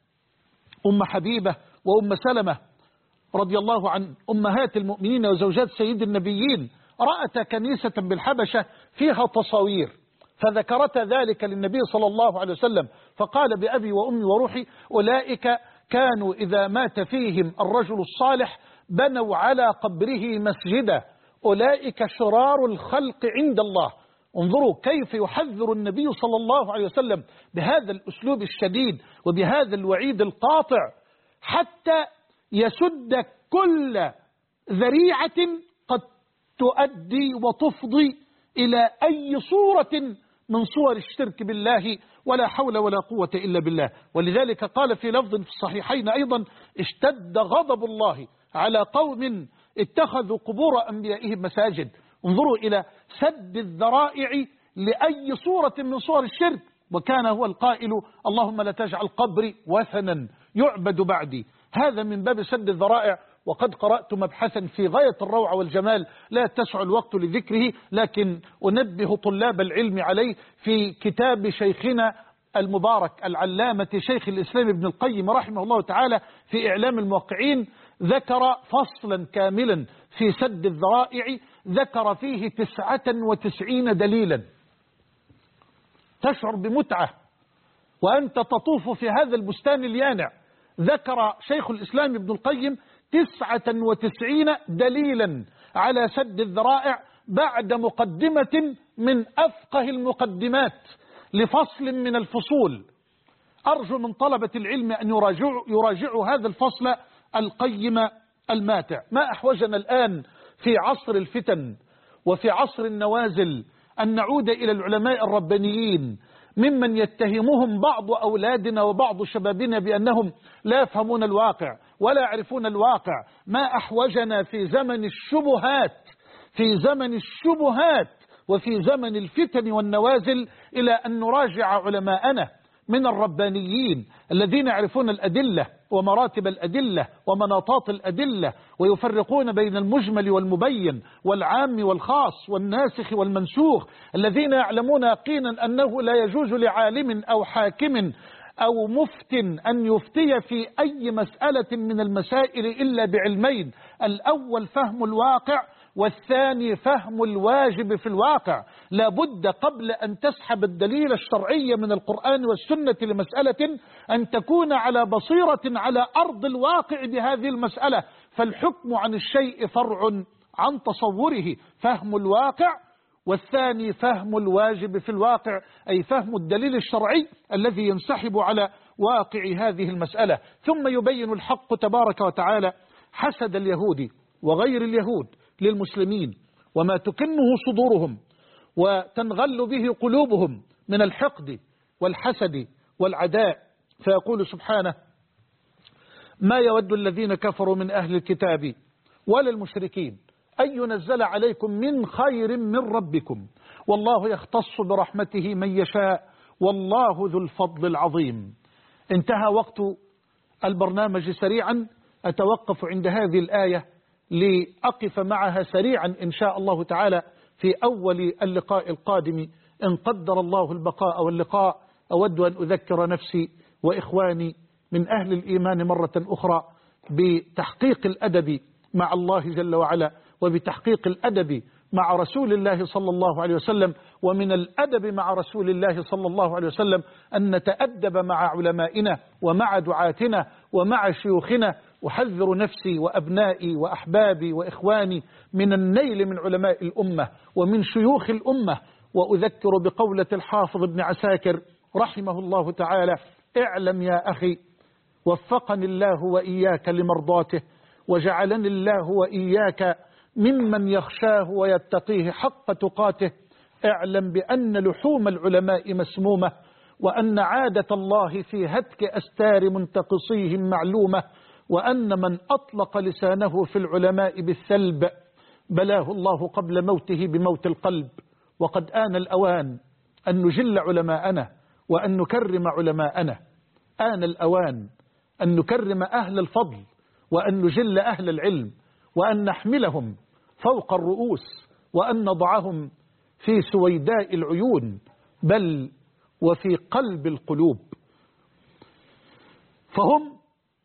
أم حبيبة وأم سلمة رضي الله عن أمهات المؤمنين وزوجات سيد النبيين رأت كنيسة بالحبشة فيها تصاوير، فذكرت ذلك للنبي صلى الله عليه وسلم، فقال: بأبي وأمي وروحي، أولئك كانوا إذا مات فيهم الرجل الصالح بنوا على قبره مسجدا، أولئك شرار الخلق عند الله. انظروا كيف يحذر النبي صلى الله عليه وسلم بهذا الأسلوب الشديد وبهذا الوعيد القاطع، حتى يسد كل ذريعة قد تؤدي وتفضي إلى أي صورة من صور الشرك بالله. ولا حول ولا قوة إلا بالله. ولذلك قال في لفظ في الصحيحين أيضا: اشتد غضب الله على قوم اتخذوا قبور أنبيائهم مساجد. انظروا إلى سد الذرائع لأي صورة من صور الشرك. وكان هو القائل: اللهم لا تجعل قبري وثنا يعبد بعدي. هذا من باب سد الذرائع. وقد قرأت مبحثا في غاية الروعة والجمال لا تسع الوقت لذكره، لكن أنبه طلاب العلم عليه في كتاب شيخنا المبارك العلامة شيخ الإسلام ابن القيم رحمه الله تعالى في إعلام الموقعين. ذكر فصلا كاملا في سد الذرائع، ذكر فيه 99 دليلا. تشعر بمتعة وأنت تطوف في هذا البستان اليانع. ذكر شيخ الإسلام ابن القيم 99 دليلا على سد الذرائع بعد مقدمة من أفقه المقدمات لفصل من الفصول. أرجو من طلبة العلم أن يراجعوا هذا الفصل القيم الماتع. ما أحوجنا الآن في عصر الفتن وفي عصر النوازل أن نعود إلى العلماء الربانيين ممن يتهمهم بعض أولادنا وبعض شبابنا بأنهم لا يفهمون الواقع ولا يعرفون الواقع. ما أحوجنا في زمن الشبهات وفي زمن الفتن والنوازل إلى أن نراجع علماءنا من الربانيين الذين يعرفون الأدلة ومراتب الأدلة ومناطات الأدلة، ويفرقون بين المجمل والمبين والعام والخاص والناسخ والمنسوخ، الذين يعلمون يقينا أنه لا يجوز لعالم أو حاكم أو مفت أن يفتي في أي مسألة من المسائل إلا بعلمين: الأول فهم الواقع، والثاني فهم الواجب في الواقع. لا بد قبل أن تسحب الدليل الشرعي من القرآن والسنة لمسألة أن تكون على بصيرة على أرض الواقع بهذه المسألة، فالحكم عن الشيء فرع عن تصوره. فهم الواقع، والثاني فهم الواجب في الواقع، أي فهم الدليل الشرعي الذي ينسحب على واقع هذه المسألة. ثم يبين الحق تبارك وتعالى حسد اليهود وغير اليهود للمسلمين وما تكنه صدورهم وتنغل به قلوبهم من الحقد والحسد والعداء. فيقول سبحانه: ما يود الذين كفروا من أهل الكتاب ولا المشركين أن ينزل عليكم من خير من ربكم والله يختص برحمته من يشاء والله ذو الفضل العظيم. انتهى وقت البرنامج سريعا. أتوقف عند هذه الآية لأقف معها سريعا إن شاء الله تعالى في أول اللقاء القادم إن قدر الله البقاء واللقاء. أود أن أذكر نفسي وإخواني من أهل الإيمان مرة أخرى بتحقيق الأدب مع الله جل وعلا، وبتحقيق الأدب مع رسول الله صلى الله عليه وسلم. ومن الأدب مع رسول الله صلى الله عليه وسلم أن نتأدب مع علمائنا ومع دعاتنا ومع شيوخنا. أحذر نفسي وأبنائي وأحبابي وإخواني من النيل من علماء الأمة ومن شيوخ الأمة. وأذكر بقولة الحافظ ابن عساكر رحمه الله تعالى: اعلم يا أخي وفقني الله وإياك لمرضاته وجعلني الله وإياك ممن يخشاه ويتقيه حق تقاته. اعلم بأن لحوم العلماء مسمومة، وأن عادة الله في هتك أستار منتقصيهم معلومة، وأن من أطلق لسانه في العلماء بالسلب بلاه الله قبل موته بموت القلب. وقد آن الأوان أن نجل علماءنا وأن نكرم علماءنا. آن الأوان أن نكرم أهل الفضل وأن نجل أهل العلم وأن نحملهم فوق الرؤوس وأن نضعهم في سويداء العيون بل وفي قلب القلوب. فهم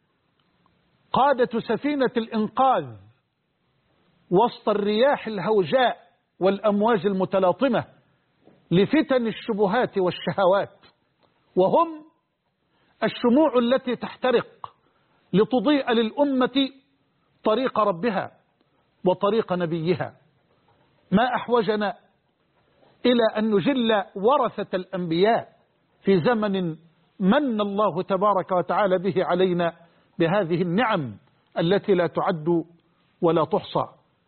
قادة سفينة الإنقاذ وسط الرياح الهوجاء والأمواج المتلاطمة لفتن الشبهات والشهوات، وهم الشموع التي تحترق لتضيء للأمة طريق ربها وطريق نبيها. ما أحوجنا إلى أن نجل ورثة الأنبياء في زمن من الله تبارك وتعالى به علينا بهذه النعم التي لا تعد ولا تحصى.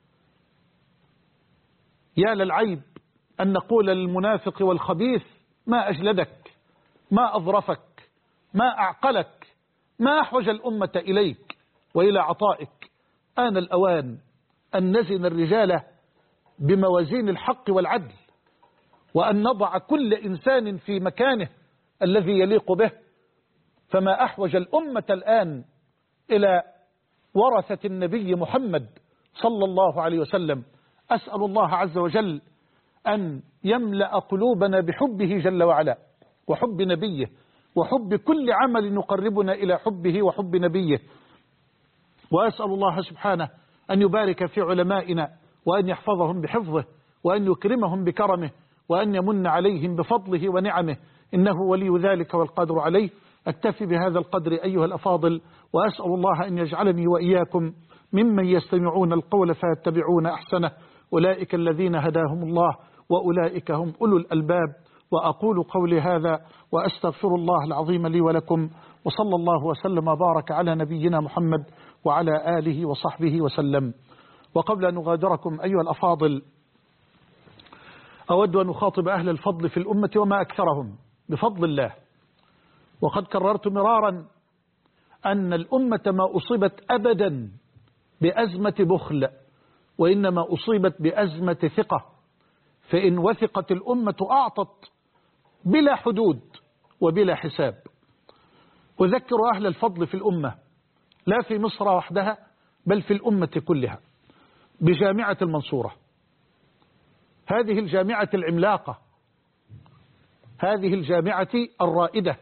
يا للعيب أن نقول للمنافق والخبيث: ما أجلدك، ما أظرفك، ما أعقلك، ما أحوج الأمة إليك وإلى عطائك. آن الأوان أن نزن الرجال بموازين الحق والعدل، وأن نضع كل إنسان في مكانه الذي يليق به. فما أحوج الأمة الآن إلى ورثة النبي محمد صلى الله عليه وسلم. أسأل الله عز وجل أن يملأ قلوبنا بحبه جل وعلا وحب نبيه وحب كل عمل يقربنا إلى حبه وحب نبيه. وأسأل الله سبحانه أن يبارك في علمائنا وأن يحفظهم بحفظه وأن يكرمهم بكرمه وأن يمن عليهم بفضله ونعمه، إنه ولي ذلك والقادر عليه. أكتفي بهذا القدر أيها الأفاضل، وأسأل الله أن يجعلني وإياكم ممن يستمعون القول فيتبعون أحسنه، أولئك الذين هداهم الله وأولئك هم أولو الألباب. وأقول قولي هذا وأستغفر الله العظيم لي ولكم، وصلى الله وسلم وبارك على نبينا محمد وعلى آله وصحبه وسلم. وقبل أن أغادركم أيها الأفاضل، أود أن أخاطب أهل الفضل في الأمة وما أكثرهم بفضل الله. وقد كررت مرارا أن الأمة ما أصيبت أبدا بأزمة بخل، وإنما أصيبت بأزمة ثقة. فإن وثقت الأمة أعطت بلا حدود وبلا حساب. أذكر أهل الفضل في الأمة، لا في مصر وحدها بل في الأمة كلها، بجامعة المنصورة، هذه الجامعة العملاقة، هذه الجامعة الرائدة،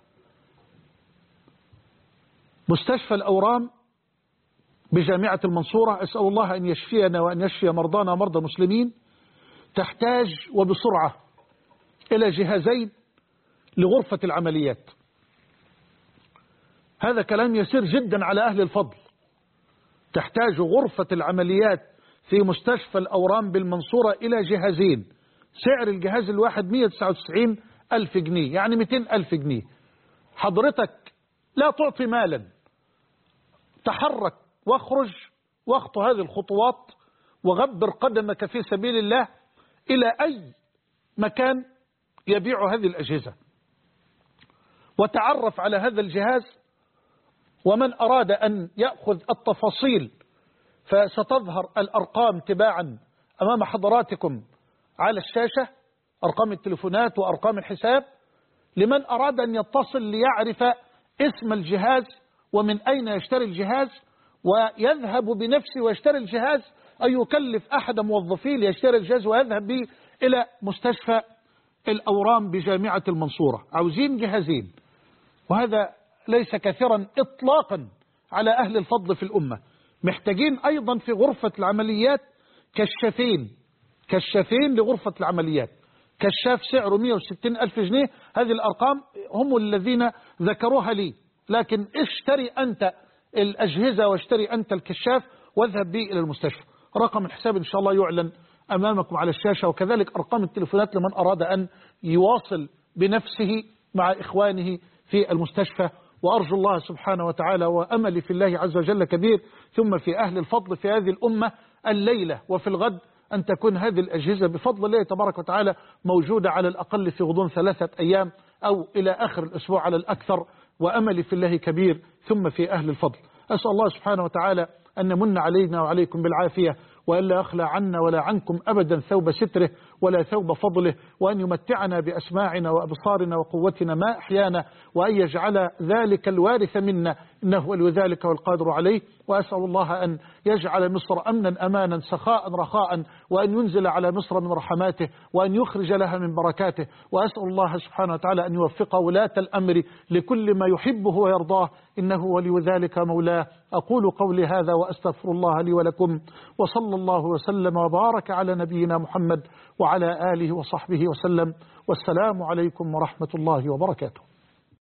مستشفى الأورام بجامعة المنصورة. أسأل الله أن يشفينا وأن يشفي مرضانا ومرضى المسلمين. تحتاج وبسرعة إلى جهازين لغرفة العمليات. هذا كلام يسير جدا على أهل الفضل. تحتاج غرفة العمليات في مستشفى الأورام بالمنصورة إلى جهازين، سعر الجهاز الواحد 199 ألف جنيه، يعني 200 ألف جنيه. حضرتك لا تعطي مالا، تحرك واخرج واخطو هذه الخطوات وغبر قدمك في سبيل الله إلى أي مكان يبيع هذه الأجهزة، وتعرف على هذا الجهاز. ومن أراد أن يأخذ التفاصيل فستظهر الأرقام تباعا أمام حضراتكم على الشاشة، أرقام التلفونات وأرقام الحساب، لمن أراد أن يتصل ليعرف اسم الجهاز ومن أين يشتري الجهاز، ويذهب بنفسه ويشتري الجهاز، أو يكلف أحد موظفيه ليشتري الجهاز ويذهب به إلى مستشفى الأورام بجامعة المنصورة. عاوزين جهازين، وهذا ليس كثيرا إطلاقا على أهل الفضل في الأمة. محتاجين أيضا في غرفة العمليات كشافين لغرفة العمليات. كشاف سعره 160 ألف جنيه. هذه الأرقام هم الذين ذكروها لي، لكن اشتري أنت الأجهزة واشتري أنت الكشاف واذهب به إلى المستشفى. رقم الحساب إن شاء الله يعلن أمامكم على الشاشة، وكذلك أرقام التلفونات لمن أراد أن يواصل بنفسه مع إخوانه في المستشفى. وأرجو الله سبحانه وتعالى وأملي في الله عز وجل كبير، ثم في أهل الفضل في هذه الأمة الليلة وفي الغد، أن تكون هذه الأجهزة بفضل الله تبارك وتعالى موجودة على الأقل في غضون 3 أيام أو إلى آخر الأسبوع على الأكثر، وأملي في الله كبير. ثم في أهل الفضل أسأل الله سبحانه وتعالى أن يمن علينا وعليكم بالعافية، وألا يخلى عنا ولا عنكم أبدا ثوب ستره ولا ثوب فضله، وأن يمتعنا بأسماعنا وأبصارنا وقوتنا ما أحيانا، وأن يجعل ذلك الوارث منا، إنه ولي ذلك والقادر عليه. وأسأل الله أن يجعل مصر أمنا أمانا سخاء رخاء، وأن ينزل على مصر من رحماته، وأن يخرج لها من بركاته. وأسأل الله سبحانه وتعالى أن يوفق ولاة الأمر لكل ما يحبه ويرضاه، إنه ولي ذلك مولاه. أقول قولي هذا وأستغفر الله لي ولكم، وصلى الله وسلم وبارك على نبينا محمد وعلى آله وصحبه وسلم. والسلام عليكم ورحمة الله وبركاته.